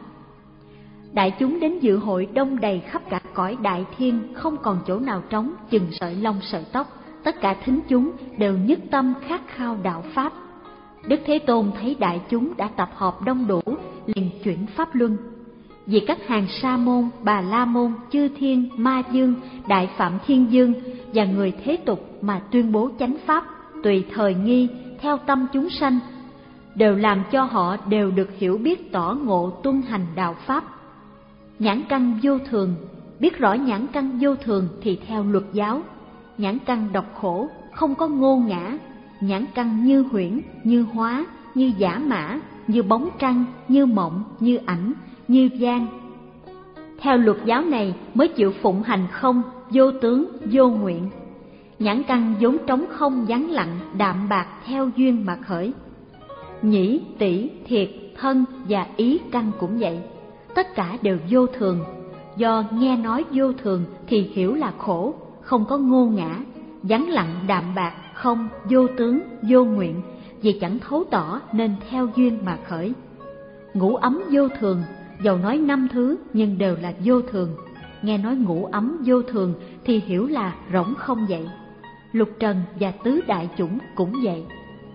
Đại chúng đến dự hội đông đầy khắp cả cõi đại thiên, không còn chỗ nào trống chừng sợi lông sợi tóc. Tất cả thính chúng đều nhất tâm khát khao đạo pháp. Đức Thế Tôn thấy đại chúng đã tập hợp đông đủ, liền chuyển pháp luân. Vì các hàng Sa môn, Bà La môn, chư thiên, ma dương, đại phạm thiên dương và người thế tục mà tuyên bố chánh pháp tùy thời nghi theo tâm chúng sanh, đều làm cho họ đều được hiểu biết tỏ ngộ tuân hành đạo pháp. Nhãn căn vô thường, biết rõ nhãn căn vô thường thì theo luật giáo. Nhãn căn độc khổ, không có ngô ngã. Nhãn căn như huyễn, như hóa, như giả mã, như bóng trăng, như mộng, như ảnh, như gian. Theo luật giáo này mới chịu phụng hành không, vô tướng, vô nguyện. Nhãn căn vốn trống không vắng lặng, đạm bạc theo duyên mà khởi. Nhĩ, tỷ, thiệt, thân và ý căn cũng vậy. Tất cả đều vô thường. Do nghe nói vô thường thì hiểu là khổ, không có ngô ngã, vắng lặng đạm bạc, không, vô tướng, vô nguyện. Vì chẳng thấu tỏ nên theo duyên mà khởi. Ngũ ấm vô thường, dầu nói năm thứ nhưng đều là vô thường. Nghe nói ngũ ấm vô thường thì hiểu là rỗng không vậy. Lục trần và tứ đại chủng cũng vậy.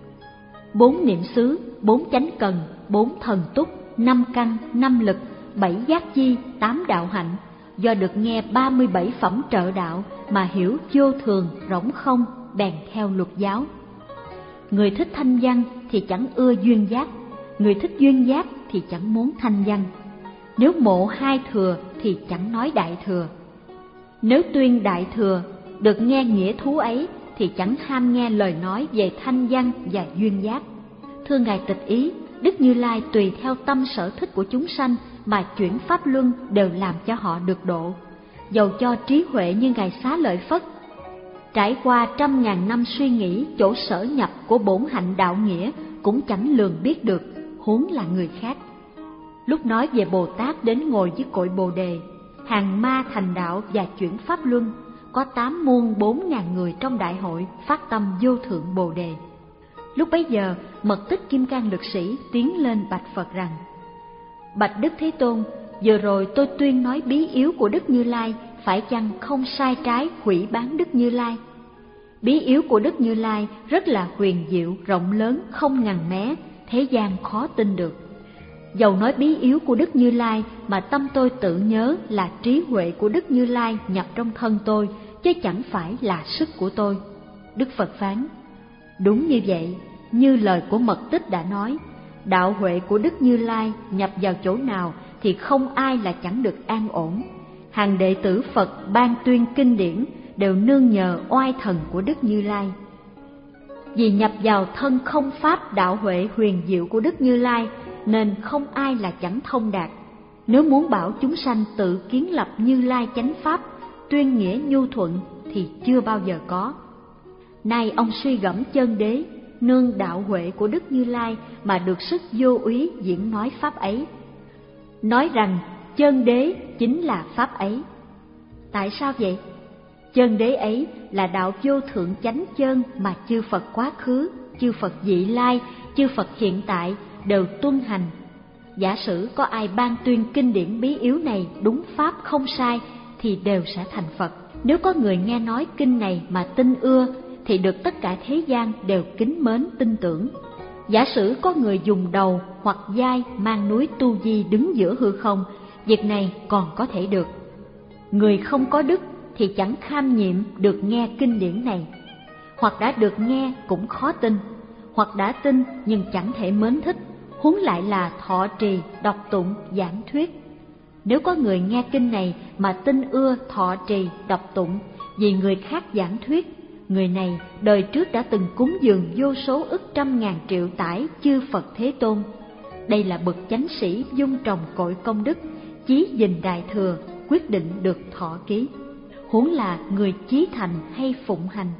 Bốn niệm xứ, bốn chánh cần, bốn thần túc, năm căn, năm lực, bảy giác chi, tám đạo hạnh, do được nghe ba mươi bảy phẩm trợ đạo mà hiểu vô thường, rỗng không, bèn theo luật giáo. Người thích thanh văn thì chẳng ưa duyên giác, người thích duyên giác thì chẳng muốn thanh văn. Nếu mộ hai thừa thì chẳng nói đại thừa. Nếu tuyên đại thừa, được nghe nghĩa thú ấy thì chẳng ham nghe lời nói về thanh văn và duyên giác. Thưa Ngài Tịch Ý, Đức Như Lai tùy theo tâm sở thích của chúng sanh mà chuyển pháp luân đều làm cho họ được độ. Dầu cho trí huệ như Ngài Xá Lợi Phất, trải qua trăm ngàn năm suy nghĩ chỗ sở nhập của bổn hạnh đạo nghĩa cũng chẳng lường biết được, huống là người khác. Lúc nói về Bồ Tát đến ngồi dưới cội Bồ Đề, hàng ma thành đạo và chuyển pháp luân, có tám muôn bốn ngàn người trong đại hội phát tâm vô thượng Bồ Đề. Lúc bấy giờ, Mật Tích Kim Cang Lực Sĩ tiến lên bạch Phật rằng: Bạch Đức Thế Tôn, vừa rồi tôi tuyên nói bí yếu của Đức Như Lai, phải chăng không sai trái hủy bán Đức Như Lai? Bí yếu của Đức Như Lai rất là huyền diệu, rộng lớn, không ngần mé, thế gian khó tin được. Dầu nói bí yếu của Đức Như Lai mà tâm tôi tự nhớ là trí huệ của Đức Như Lai nhập trong thân tôi, chứ chẳng phải là sức của tôi. Đức Phật phán: Đúng như vậy, như lời của Mật Tích đã nói, đạo huệ của Đức Như Lai nhập vào chỗ nào thì không ai là chẳng được an ổn. Hàng đệ tử Phật ban tuyên kinh điển đều nương nhờ oai thần của Đức Như Lai. Vì nhập vào thân không pháp đạo huệ huyền diệu của Đức Như Lai nên không ai là chẳng thông đạt. Nếu muốn bảo chúng sanh tự kiến lập Như Lai chánh pháp, tuyên nghĩa nhu thuận thì chưa bao giờ có. Nay ông suy gẫm chân đế, nương đạo huệ của Đức Như Lai mà được sức vô úy diễn nói pháp ấy. Nói rằng chân đế chính là pháp ấy. Tại sao vậy? Chân đế ấy là đạo vô thượng chánh chân mà chư Phật quá khứ, chư Phật vị lai, chư Phật hiện tại đều tuân hành. Giả sử có ai ban tuyên kinh điển bí yếu này đúng pháp không sai thì đều sẽ thành Phật. Nếu có người nghe nói kinh này mà tin ưa thì được tất cả thế gian đều kính mến tin tưởng. Giả sử có người dùng đầu hoặc vai mang núi Tu Di đứng giữa hư không, việc này còn có thể được. Người không có đức thì chẳng kham nhiệm được nghe kinh điển này. hoặc đã được nghe cũng khó tin, hoặc đã tin nhưng chẳng thể mến thích, huống lại là thọ trì, đọc tụng, giảng thuyết. Nếu có người nghe kinh này mà tin ưa thọ trì, đọc tụng vì người khác giảng thuyết, người này đời trước đã từng cúng dường vô số ức trăm ngàn triệu tải chư Phật Thế Tôn. Đây là bậc chánh sĩ dung trồng cội công đức, chí gìn đại thừa, quyết định được thọ ký, huống là người chí thành hay phụng hành.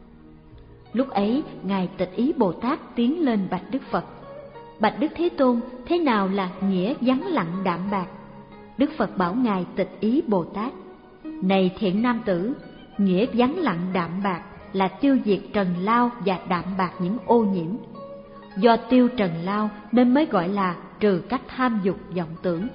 Lúc ấy Ngài Tịch Ý Bồ Tát tiến lên bạch Đức Phật: Bạch Đức Thế Tôn, thế nào là nghĩa vắng lặng đạm bạc? Đức Phật bảo Ngài Tịch Ý Bồ Tát: Này thiện nam tử, nghĩa vắng lặng đạm bạc là tiêu diệt trần lao và đạm bạc những ô nhiễm. Do tiêu trần lao nên mới gọi là trừ các tham dục vọng tưởng.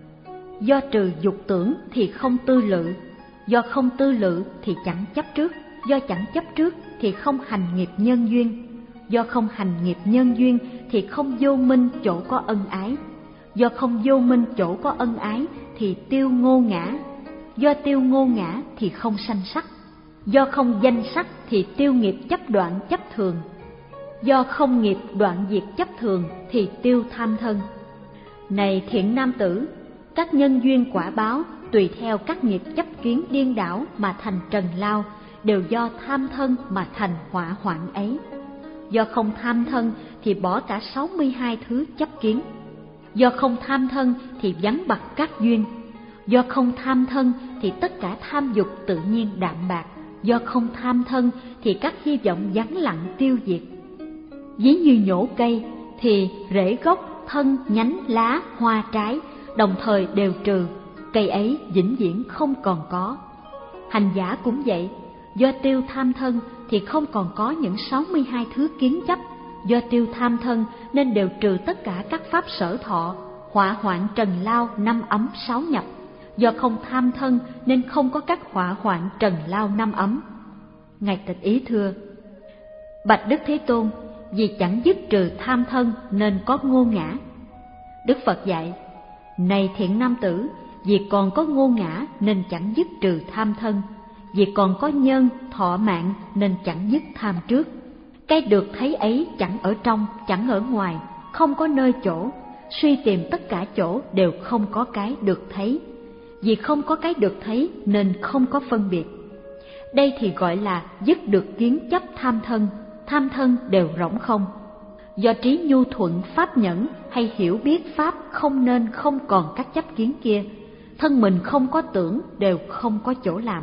Do trừ dục tưởng thì không tư lự, do không tư lự thì chẳng chấp trước, do chẳng chấp trước thì không hành nghiệp nhân duyên, do không hành nghiệp nhân duyên thì không vô minh chỗ có ân ái, do không vô minh chỗ có ân ái thì tiêu ngô ngã, do tiêu ngô ngã thì không sanh sắc, do không danh sắc thì tiêu nghiệp chấp đoạn chấp thường, do không nghiệp đoạn diệt chấp thường thì tiêu tham thân. Này thiện nam tử, các nhân duyên quả báo tùy theo các nghiệp chấp kiến điên đảo mà thành trần lao, đều do tham thân mà thành họa hoạn ấy. Do không tham thân thì bỏ cả sáu mươi hai thứ chấp kiến, do không tham thân thì vắng bặt các duyên, do không tham thân thì tất cả tham dục tự nhiên đạm bạc, do không tham thân thì các hy vọng vắng lặng tiêu diệt. Ví như nhổ cây thì rễ gốc, thân, nhánh, lá, hoa, trái đồng thời đều trừ, cây ấy vĩnh viễn không còn có. Hành giả cũng vậy, do tiêu tham thân thì không còn có những sáu mươi hai thứ kiến chấp, do tiêu tham thân nên đều trừ tất cả các pháp sở thọ, họa hoạn trần lao năm ấm sáu nhập. Do không tham thân nên không có các họa hoạn trần lao năm ấm. Ngài Tịch Ý thưa: Bạch Đức Thế Tôn, vì chẳng dứt trừ tham thân nên có ngô ngã. Đức Phật dạy: Này thiện nam tử, vì còn có ngô ngã nên chẳng dứt trừ tham thân, vì còn có nhân, thọ mạng nên chẳng dứt tham trước. Cái được thấy ấy chẳng ở trong, chẳng ở ngoài, không có nơi chỗ, suy tìm tất cả chỗ đều không có cái được thấy. Vì không có cái được thấy nên không có phân biệt. Đây thì gọi là dứt được kiến chấp tham thân, tham thân đều rỗng không. Do trí nhu thuận pháp nhẫn hay hiểu biết pháp không nên không còn các chấp kiến kia, thân mình không có tưởng đều không có chỗ làm.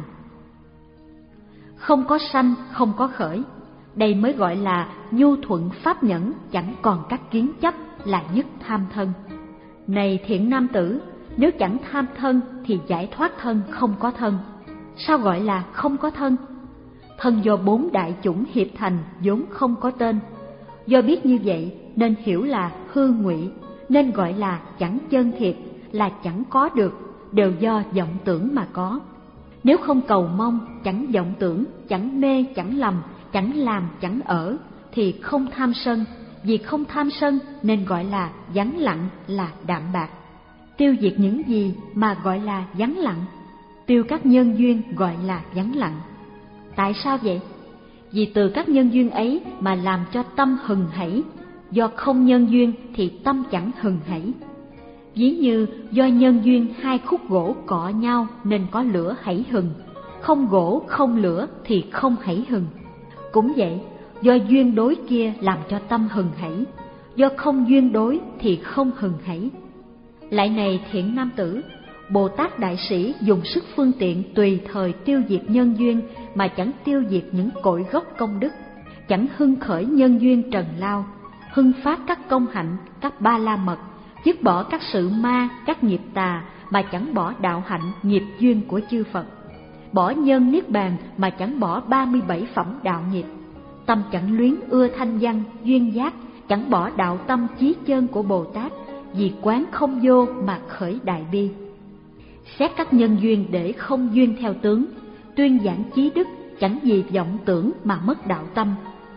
Không có sanh, không có khởi, đây mới gọi là nhu thuận pháp nhẫn, chẳng còn các kiến chấp là dứt tham thân. Này thiện nam tử, nếu chẳng tham thân thì giải thoát thân không có thân. Sao gọi là không có thân? Thân do bốn đại chủng hiệp thành vốn không có tên. Do biết như vậy nên hiểu là hư ngụy, nên gọi là chẳng chân thiệt, là chẳng có được, đều do vọng tưởng mà có. Nếu không cầu mong, chẳng vọng tưởng, chẳng mê, chẳng lầm, chẳng làm, chẳng ở, thì không tham sân. Vì không tham sân nên gọi là vắng lặng, là đạm bạc. Tiêu diệt những gì mà gọi là vắng lặng? Tiêu các nhân duyên gọi là vắng lặng. Tại sao vậy? Vì từ các nhân duyên ấy mà làm cho tâm hừng hảy. Do không nhân duyên thì tâm chẳng hừng hảy. Ví như do nhân duyên hai khúc gỗ cọ nhau nên có lửa hảy hừng, không gỗ không lửa thì không hảy hừng. Cũng vậy, do duyên đối kia làm cho tâm hừng hảy, do không duyên đối thì không hừng hảy. Lại này thiện nam tử, Bồ Tát Đại Sĩ dùng sức phương tiện tùy thời tiêu diệt nhân duyên mà chẳng tiêu diệt những cội gốc công đức, chẳng hưng khởi nhân duyên trần lao, hưng phát các công hạnh, các ba la mật, dứt bỏ các sự ma, các nghiệp tà mà chẳng bỏ đạo hạnh, nghiệp duyên của chư Phật, bỏ nhân niết bàn mà chẳng bỏ ba mươi bảy phẩm đạo nghiệp, tâm chẳng luyến ưa thanh văn, duyên giác, chẳng bỏ đạo tâm chí chân của Bồ Tát, vì quán không vô mà khởi đại bi. Xét các nhân duyên để không duyên theo tướng, tuyên giảng chí đức, chẳng vì vọng tưởng mà mất đạo tâm.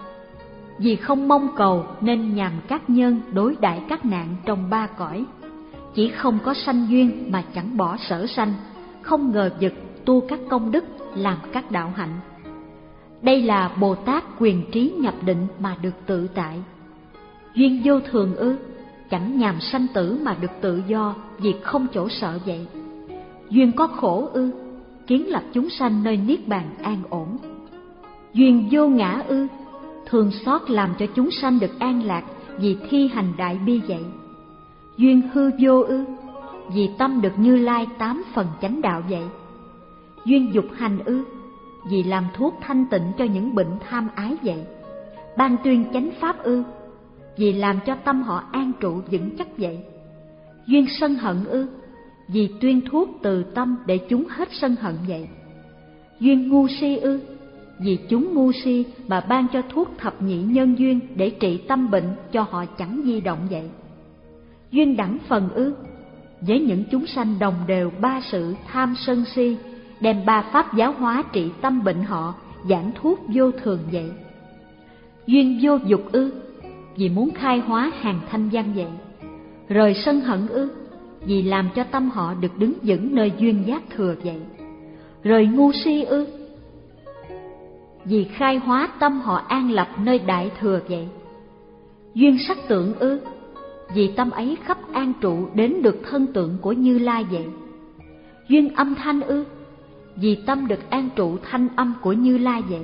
Vì không mong cầu nên nhằm các nhân đối đãi các nạn trong ba cõi. Chỉ không có sanh duyên mà chẳng bỏ sở sanh, không ngờ vực tu các công đức, làm các đạo hạnh. Đây là Bồ Tát quyền trí nhập định mà được tự tại. Duyên vô thường ư, chẳng nhàm sanh tử mà được tự do, vì không chỗ sợ vậy. Duyên có khổ ư, kiến lập chúng sanh nơi niết bàn an ổn. Duyên vô ngã ư, thương xót làm cho chúng sanh được an lạc, vì thi hành đại bi vậy. Duyên hư vô ư, vì tâm được Như Lai tám phần chánh đạo vậy. Duyên dục hành ư, vì làm thuốc thanh tịnh cho những bệnh tham ái vậy. Ban tuyên chánh pháp ư, vì làm cho tâm họ an trụ vững chắc vậy. Duyên sân hận ư, vì tuyên thuốc từ tâm để chúng hết sân hận vậy. Duyên ngu si ư, vì chúng ngu si mà ban cho thuốc thập nhị nhân duyên để trị tâm bệnh cho họ chẳng di động vậy. Duyên đẳng phần ư, với những chúng sanh đồng đều ba sự tham sân si, đem ba pháp giáo hóa trị tâm bệnh họ, giảng thuốc vô thường vậy. Duyên vô dục ư, vì muốn khai hóa hàng thanh văn vậy. Rời sân hận ư, vì làm cho tâm họ được đứng vững nơi duyên giác thừa vậy. Rời ngu si ư, vì khai hóa tâm họ an lập nơi đại thừa vậy. Duyên sắc tượng ư, vì tâm ấy khắp an trụ đến được thân tượng của Như Lai vậy. Duyên âm thanh ư, vì tâm được an trụ thanh âm của Như Lai vậy.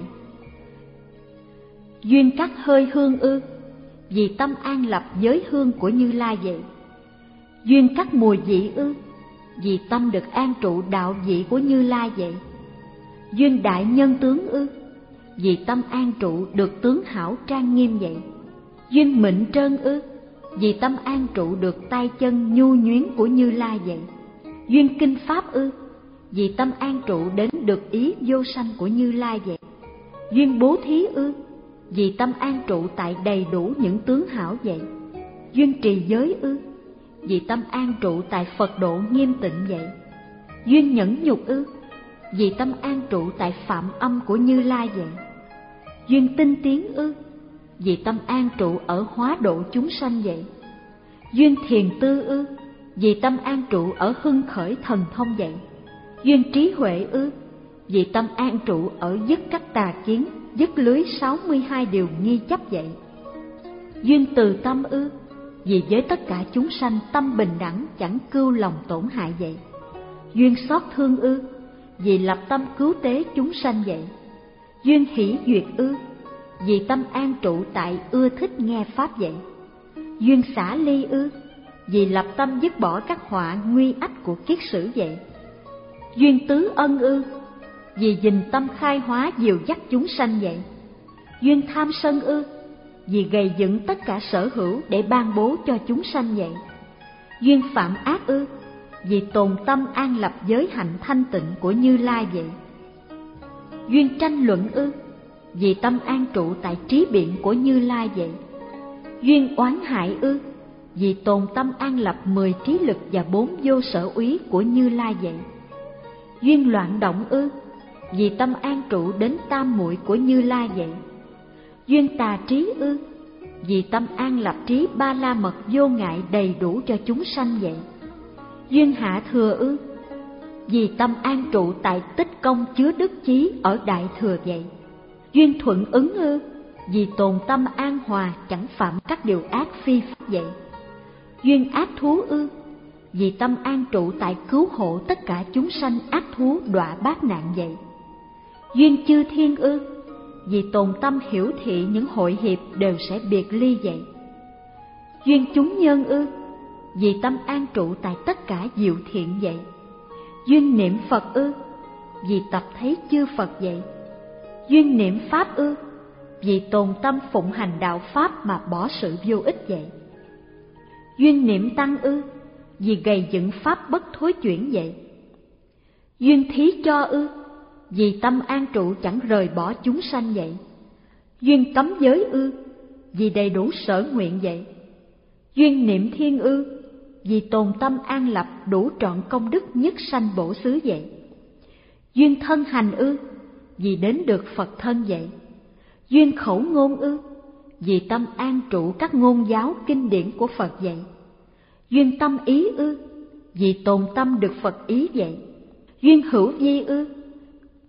Duyên các hơi hương ư, vì tâm an lập giới hương của Như Lai vậy. Duyên các mùi vị ư, vì tâm được an trụ đạo vị của Như Lai vậy. Duyên đại nhân tướng ư, vì tâm an trụ được tướng hảo trang nghiêm vậy. Duyên mịn trơn ư, vì tâm an trụ được tay chân nhu nhuyến của Như Lai vậy. Duyên kinh pháp ư, vì tâm an trụ đến được ý vô sanh của Như Lai vậy. Duyên bố thí ư, vì tâm an trụ tại đầy đủ những tướng hảo vậy. Duyên trì giới ư, vì tâm an trụ tại Phật độ nghiêm tịnh vậy. Duyên nhẫn nhục ư, vì tâm an trụ tại phạm âm của Như Lai vậy. Duyên tinh tiến ư, vì tâm an trụ ở hóa độ chúng sanh vậy. Duyên thiền tư ư, vì tâm an trụ ở hưng khởi thần thông vậy. Duyên trí huệ ư, vì tâm an trụ ở dứt các tà kiến, dứt lưới sáu mươi hai điều nghi chấp vậy. Duyên từ tâm ư, vì với tất cả chúng sanh tâm bình đẳng chẳng cưu lòng tổn hại vậy. Duyên xót thương ư, vì lập tâm cứu tế chúng sanh vậy. Duyên hỷ duyệt ư, vì tâm an trụ tại ưa thích nghe pháp vậy. Duyên xả ly ư, vì lập tâm dứt bỏ các họa nguy ách của kiết sử vậy. Duyên tứ ân ư, vì dình tâm khai hóa dìu dắt chúng sanh vậy. Duyên tham sân ư, vì gầy dựng tất cả sở hữu để ban bố cho chúng sanh vậy. Duyên phạm ác ư, vì tồn tâm an lập giới hạnh thanh tịnh của Như Lai vậy. Duyên tranh luận ư, vì tâm an trụ tại trí biện của Như Lai vậy. Duyên oán hại ư, vì tồn tâm an lập mười trí lực và bốn vô sở úy của Như Lai vậy. Duyên loạn động ư, vì tâm an trụ đến tam muội của Như Lai vậy. Duyên tà trí ư, vì tâm an lập trí ba la mật vô ngại đầy đủ cho chúng sanh vậy. Duyên hạ thừa ư, vì tâm an trụ tại tích công chứa đức chí ở đại thừa vậy. Duyên thuận ứng ư, vì tồn tâm an hòa chẳng phạm các điều ác phi pháp vậy. Duyên ác thú ư, vì tâm an trụ tại cứu hộ tất cả chúng sanh ác thú đọa bát nạn vậy. Duyên chư thiên ư, vì tồn tâm hiểu thị những hội hiệp đều sẽ biệt ly vậy. Duyên chúng nhân ư, vì tâm an trụ tại tất cả diệu thiện vậy. Duyên niệm Phật ư, vì tập thấy chư Phật vậy. Duyên niệm Pháp ư, vì tồn tâm phụng hành đạo Pháp mà bỏ sự vô ích vậy. Duyên niệm Tăng ư, vì gầy dựng Pháp bất thối chuyển vậy. Duyên thí cho ư, vì tâm an trụ chẳng rời bỏ chúng sanh vậy. Duyên cấm giới ư, vì đầy đủ sở nguyện vậy. Duyên niệm Thiên ư, vì tồn tâm an lập đủ trọn công đức nhất sanh bổ xứ vậy. Duyên thân hành ư, vì đến được Phật thân vậy. Duyên khẩu ngôn ư, vì tâm an trụ các ngôn giáo kinh điển của Phật vậy. Duyên tâm ý ư, vì tồn tâm được Phật ý vậy. Duyên hữu vi ư,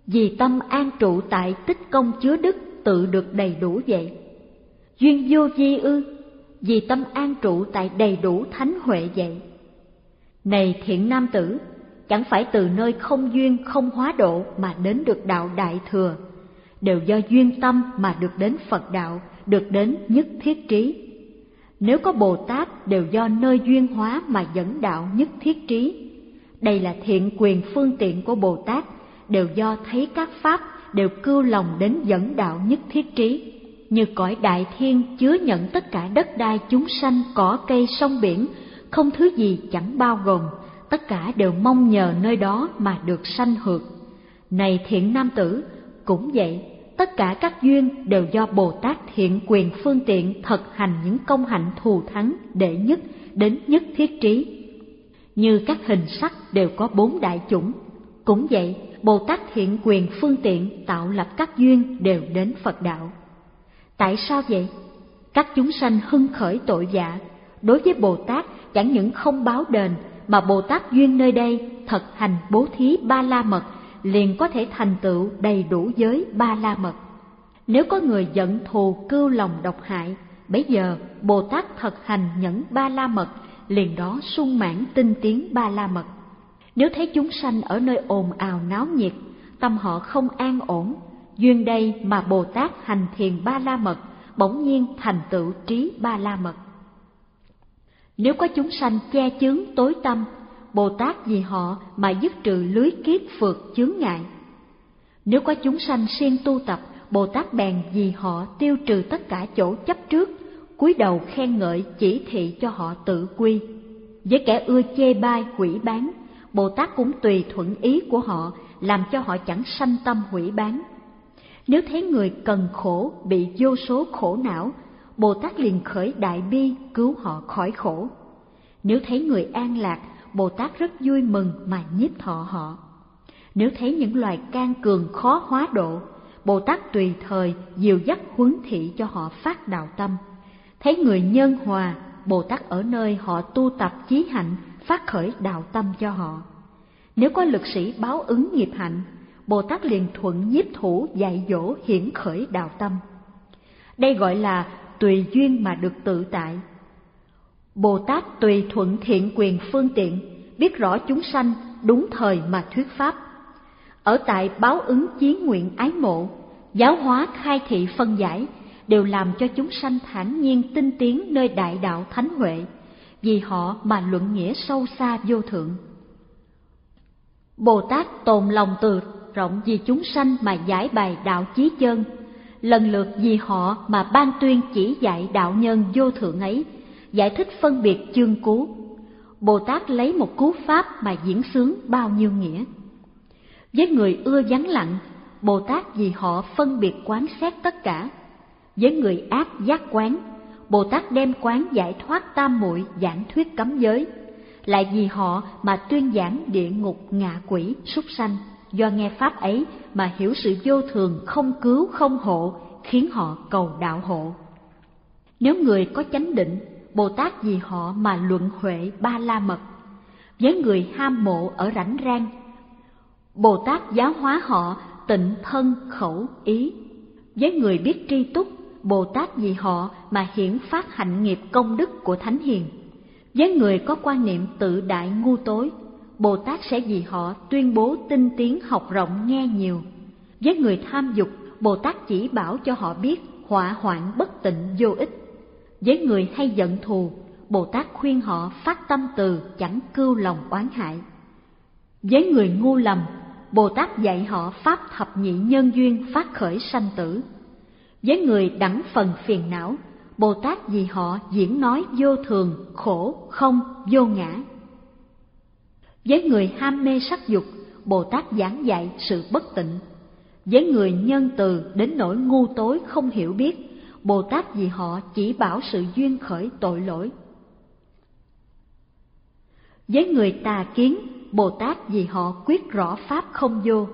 Vì tâm an trụ tại tích công chứa đức tự được đầy đủ vậy. Duyên vô vi ư? Vì tâm an trụ tại đầy đủ thánh huệ vậy. Này thiện nam tử, chẳng phải từ nơi không duyên không hóa độ mà đến được đạo đại thừa, đều do duyên tâm mà được đến Phật đạo, được đến nhất thiết trí. Nếu có Bồ Tát đều do nơi duyên hóa mà dẫn đạo nhất thiết trí. Đây là thiện quyền phương tiện của Bồ Tát, đều do thấy các pháp đều cưu lòng đến dẫn đạo nhất thiết trí. Như cõi đại thiên chứa nhận tất cả đất đai chúng sanh, cỏ cây sông biển, không thứ gì chẳng bao gồm, tất cả đều mong nhờ nơi đó mà được sanh hược. Này thiện nam tử, cũng vậy, tất cả các duyên đều do Bồ Tát thiện quyền phương tiện thực hành những công hạnh thù thắng đệ nhất đến nhất thiết trí. Như các hình sắc đều có bốn đại chủng, cũng vậy, Bồ Tát thiện quyền phương tiện tạo lập các duyên đều đến Phật đạo. Tại sao vậy? Các chúng sanh hưng khởi tội dạ, đối với Bồ Tát chẳng những không báo đền, mà Bồ Tát duyên nơi đây thực hành bố thí ba la mật, liền có thể thành tựu đầy đủ giới ba la mật. Nếu có người giận thù cưu lòng độc hại, bấy giờ Bồ Tát thực hành nhẫn ba la mật, liền đó sung mãn tinh tiến ba la mật. Nếu thấy chúng sanh ở nơi ồn ào náo nhiệt, tâm họ không an ổn, duyên đây mà Bồ Tát hành thiền ba la mật, bỗng nhiên thành tựu trí ba la mật. Nếu có chúng sanh che chướng tối tâm, Bồ Tát vì họ mà dứt trừ lưới kiết phượt chướng ngại. Nếu có chúng sanh siêng tu tập, Bồ Tát bèn vì họ tiêu trừ tất cả chỗ chấp trước, cúi đầu khen ngợi chỉ thị cho họ tự quy. Với kẻ ưa chê bai hủy bán, Bồ Tát cũng tùy thuận ý của họ, làm cho họ chẳng sanh tâm hủy bán. Nếu thấy người cần khổ bị vô số khổ não, Bồ Tát liền khởi đại bi cứu họ khỏi khổ. Nếu thấy người an lạc, Bồ Tát rất vui mừng mà nhiếp thọ họ. Nếu thấy những loài can cường khó hóa độ, Bồ Tát tùy thời dìu dắt huấn thị cho họ phát đạo tâm. Thấy người nhân hòa, Bồ Tát ở nơi họ tu tập chí hạnh phát khởi đạo tâm cho họ. Nếu có lực sĩ báo ứng nghiệp hạnh, Bồ Tát liền thuận nhiếp thủ dạy dỗ hiển khởi đạo tâm. Đây gọi là tùy duyên mà được tự tại. Bồ Tát tùy thuận thiện quyền phương tiện, biết rõ chúng sanh đúng thời mà thuyết pháp. Ở tại báo ứng chí nguyện ái mộ, giáo hóa khai thị phân giải, đều làm cho chúng sanh thản nhiên tinh tiến nơi đại đạo thánh huệ, vì họ mà luận nghĩa sâu xa vô thượng. Bồ Tát tồn lòng từ rộng vì chúng sanh mà giải bày đạo chí chân, lần lượt vì họ mà ban tuyên chỉ dạy đạo nhân vô thượng ấy, giải thích phân biệt chương cú. Bồ Tát lấy một cú pháp mà diễn xướng bao nhiêu nghĩa. Với người ưa vắng lặng, Bồ Tát vì họ phân biệt quán xét tất cả. Với người ác giác quán, Bồ Tát đem quán giải thoát tam muội, giảng thuyết cấm giới. Lại vì họ mà tuyên giảng địa ngục, ngạ quỷ, súc sanh, do nghe pháp ấy mà hiểu sự vô thường không cứu không hộ, khiến họ cầu đạo hộ. Nếu người có chánh định, Bồ Tát vì họ mà luận huệ ba la mật. Với người ham mộ ở rảnh rang, Bồ Tát giáo hóa họ tịnh thân khẩu ý. Với người biết tri túc, Bồ Tát vì họ mà hiển phát hạnh nghiệp công đức của thánh hiền. Với người có quan niệm tự đại ngu tối, Bồ Tát sẽ vì họ tuyên bố tinh tiến học rộng nghe nhiều. Với người tham dục, Bồ Tát chỉ bảo cho họ biết họa hoạn bất tịnh vô ích. Với người hay giận thù, Bồ Tát khuyên họ phát tâm từ chẳng cưu lòng oán hại. Với người ngu lầm, Bồ Tát dạy họ pháp thập nhị nhân duyên phát khởi sanh tử. Với người đẳng phần phiền não, Bồ Tát vì họ diễn nói vô thường, khổ, không, vô ngã. Với người ham mê sắc dục, Bồ Tát giảng dạy sự bất tịnh. Với người nhân từ đến nỗi ngu tối không hiểu biết, Bồ Tát vì họ chỉ bảo sự duyên khởi tội lỗi. Với người tà kiến, Bồ Tát vì họ quyết rõ pháp không vô.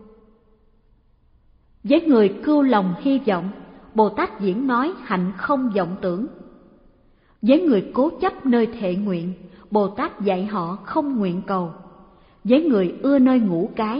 Với người cưu lòng hy vọng, Bồ Tát diễn nói hạnh không vọng tưởng. Với người cố chấp nơi thệ nguyện, Bồ Tát dạy họ không nguyện cầu. Với người ưa nơi ngũ cái,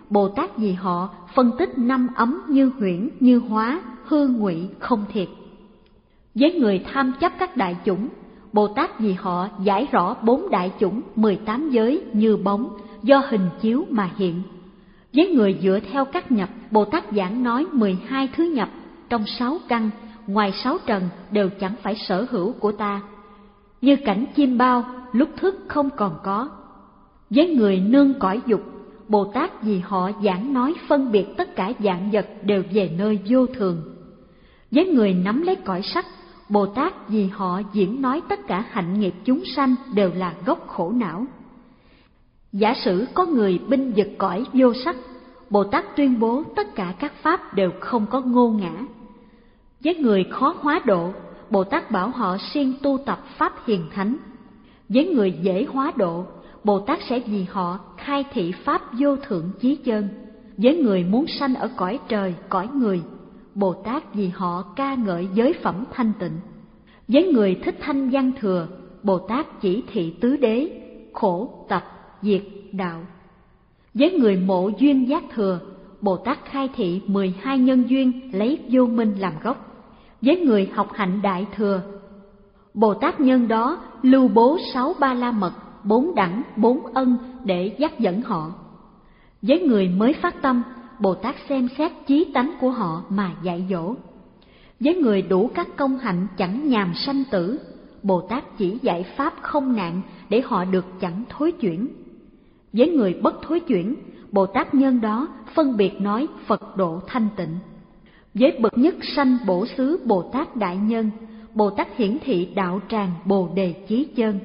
Bồ Tát vì họ phân tích năm ấm như huyễn, như hóa, hư ngụy, không thiệt. Với người tham chấp các đại chủng, Bồ Tát vì họ giải rõ bốn đại chủng mười tám giới như bóng, do hình chiếu mà hiện. Với người dựa theo các nhập, Bồ Tát giảng nói mười hai thứ nhập trong sáu căn, ngoài sáu trần đều chẳng phải sở hữu của ta. Như cảnh chim bao, lúc thức không còn có. Với người nương cõi dục, Bồ Tát vì họ giảng nói phân biệt tất cả vạn vật đều về nơi vô thường. Với người nắm lấy cõi sắc, Bồ Tát vì họ diễn nói tất cả hạnh nghiệp chúng sanh đều là gốc khổ não. Giả sử có người binh vực cõi vô sắc, Bồ Tát tuyên bố tất cả các pháp đều không có ngô ngã. Với người khó hóa độ, Bồ Tát bảo họ siêng tu tập pháp hiền thánh. Với người dễ hóa độ, Bồ Tát sẽ vì họ khai thị pháp vô thượng chí chân. Với người muốn sanh ở cõi trời, cõi người, Bồ Tát vì họ ca ngợi giới phẩm thanh tịnh. Với người thích thanh văn thừa, Bồ Tát chỉ thị tứ đế, khổ, tập, diệt, đạo. Với người mộ duyên giác thừa, Bồ Tát khai thị mười hai nhân duyên lấy vô minh làm gốc. Với người học hạnh đại thừa, Bồ Tát nhân đó lưu bố sáu ba la mật, bốn đẳng, bốn ân để dắt dẫn họ. Với người mới phát tâm, Bồ Tát xem xét chí tánh của họ mà dạy dỗ. Với người đủ các công hạnh chẳng nhàm sanh tử, Bồ Tát chỉ dạy pháp không nạn để họ được chẳng thối chuyển. Với người bất thối chuyển, Bồ Tát nhân đó phân biệt nói Phật độ thanh tịnh. Với bậc nhất sanh bổ xứ Bồ Tát đại nhân, Bồ Tát hiển thị đạo tràng Bồ đề chí chân.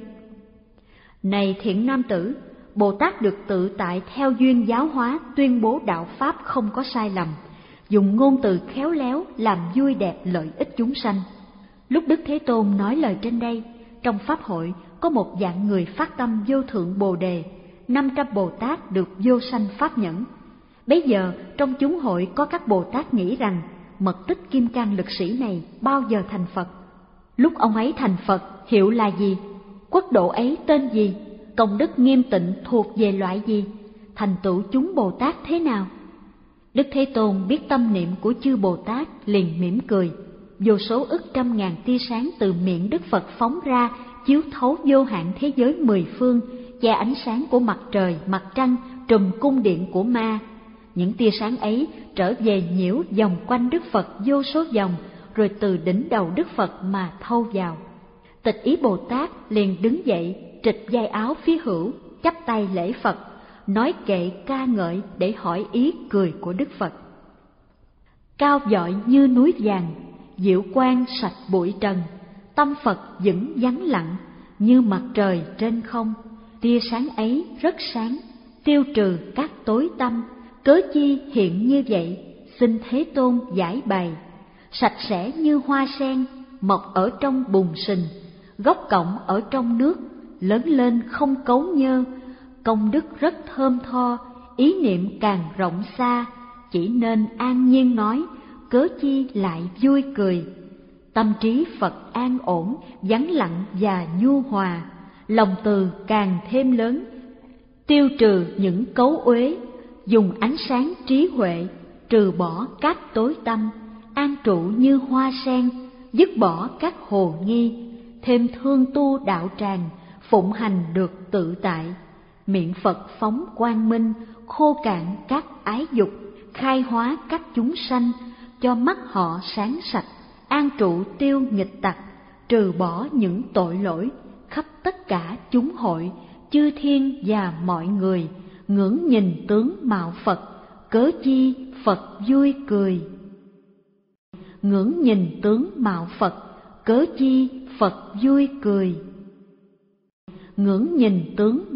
Này thiện nam tử, Bồ Tát được tự tại theo duyên giáo hóa tuyên bố đạo pháp không có sai lầm, dùng ngôn từ khéo léo làm vui đẹp lợi ích chúng sanh. Lúc Đức Thế Tôn nói lời trên đây, trong pháp hội có một dạng người phát tâm vô thượng Bồ đề, năm trăm Bồ Tát được vô sanh pháp nhẫn. Bấy giờ trong chúng hội có các Bồ Tát nghĩ rằng mật tích kim cang lực sĩ này bao giờ thành Phật? Lúc ông ấy thành Phật, hiệu là gì? Quốc độ ấy tên gì? Công đức nghiêm tịnh thuộc về loại gì? Thành tựu chúng Bồ Tát thế nào? Đức Thế Tôn biết tâm niệm của chư Bồ Tát, liền mỉm cười. Vô số ức trăm ngàn tia sáng từ miệng Đức Phật phóng ra, chiếu thấu vô hạn thế giới mười phương, che ánh sáng của mặt trời, mặt trăng, trùm cung điện của ma. Những tia sáng ấy trở về nhiễu vòng quanh Đức Phật vô số vòng, rồi từ đỉnh đầu Đức Phật mà thâu vào. Tịch ý Bồ Tát liền đứng dậy, trịch vai áo phía hữu, chắp tay lễ Phật, nói kệ ca ngợi để hỏi ý cười của Đức Phật. Cao vọi như núi vàng, diệu quang sạch bụi trần, tâm Phật vững vắng lặng, như mặt trời trên không. Tia sáng ấy rất sáng, tiêu trừ các tối tăm, cớ chi hiện như vậy, xin Thế Tôn giải bày. Sạch sẽ như hoa sen, mọc ở trong bùn sình, gốc cọng ở trong nước, lớn lên không cấu nhơ. Công đức rất thơm tho, ý niệm càng rộng xa, chỉ nên an nhiên nói, cớ chi lại vui cười. Tâm trí Phật an ổn, vắng lặng và nhu hòa, lòng từ càng thêm lớn, tiêu trừ những cấu uế, dùng ánh sáng trí huệ, trừ bỏ các tối tăm, an trụ như hoa sen, dứt bỏ các hồ nghi, thêm thương tu đạo tràng, phụng hành được tự tại. Miệng Phật phóng quang minh, khô cạn các ái dục, khai hóa các chúng sanh, cho mắt họ sáng sạch, an trụ tiêu nghịch tặc, trừ bỏ những tội lỗi, khắp tất cả chúng hội, chư thiên và mọi người, ngưỡng nhìn tướng mạo Phật, cớ chi Phật vui cười. Ngưỡng nhìn tướng mạo Phật, cớ chi Phật vui cười. Ngưỡng nhìn tướng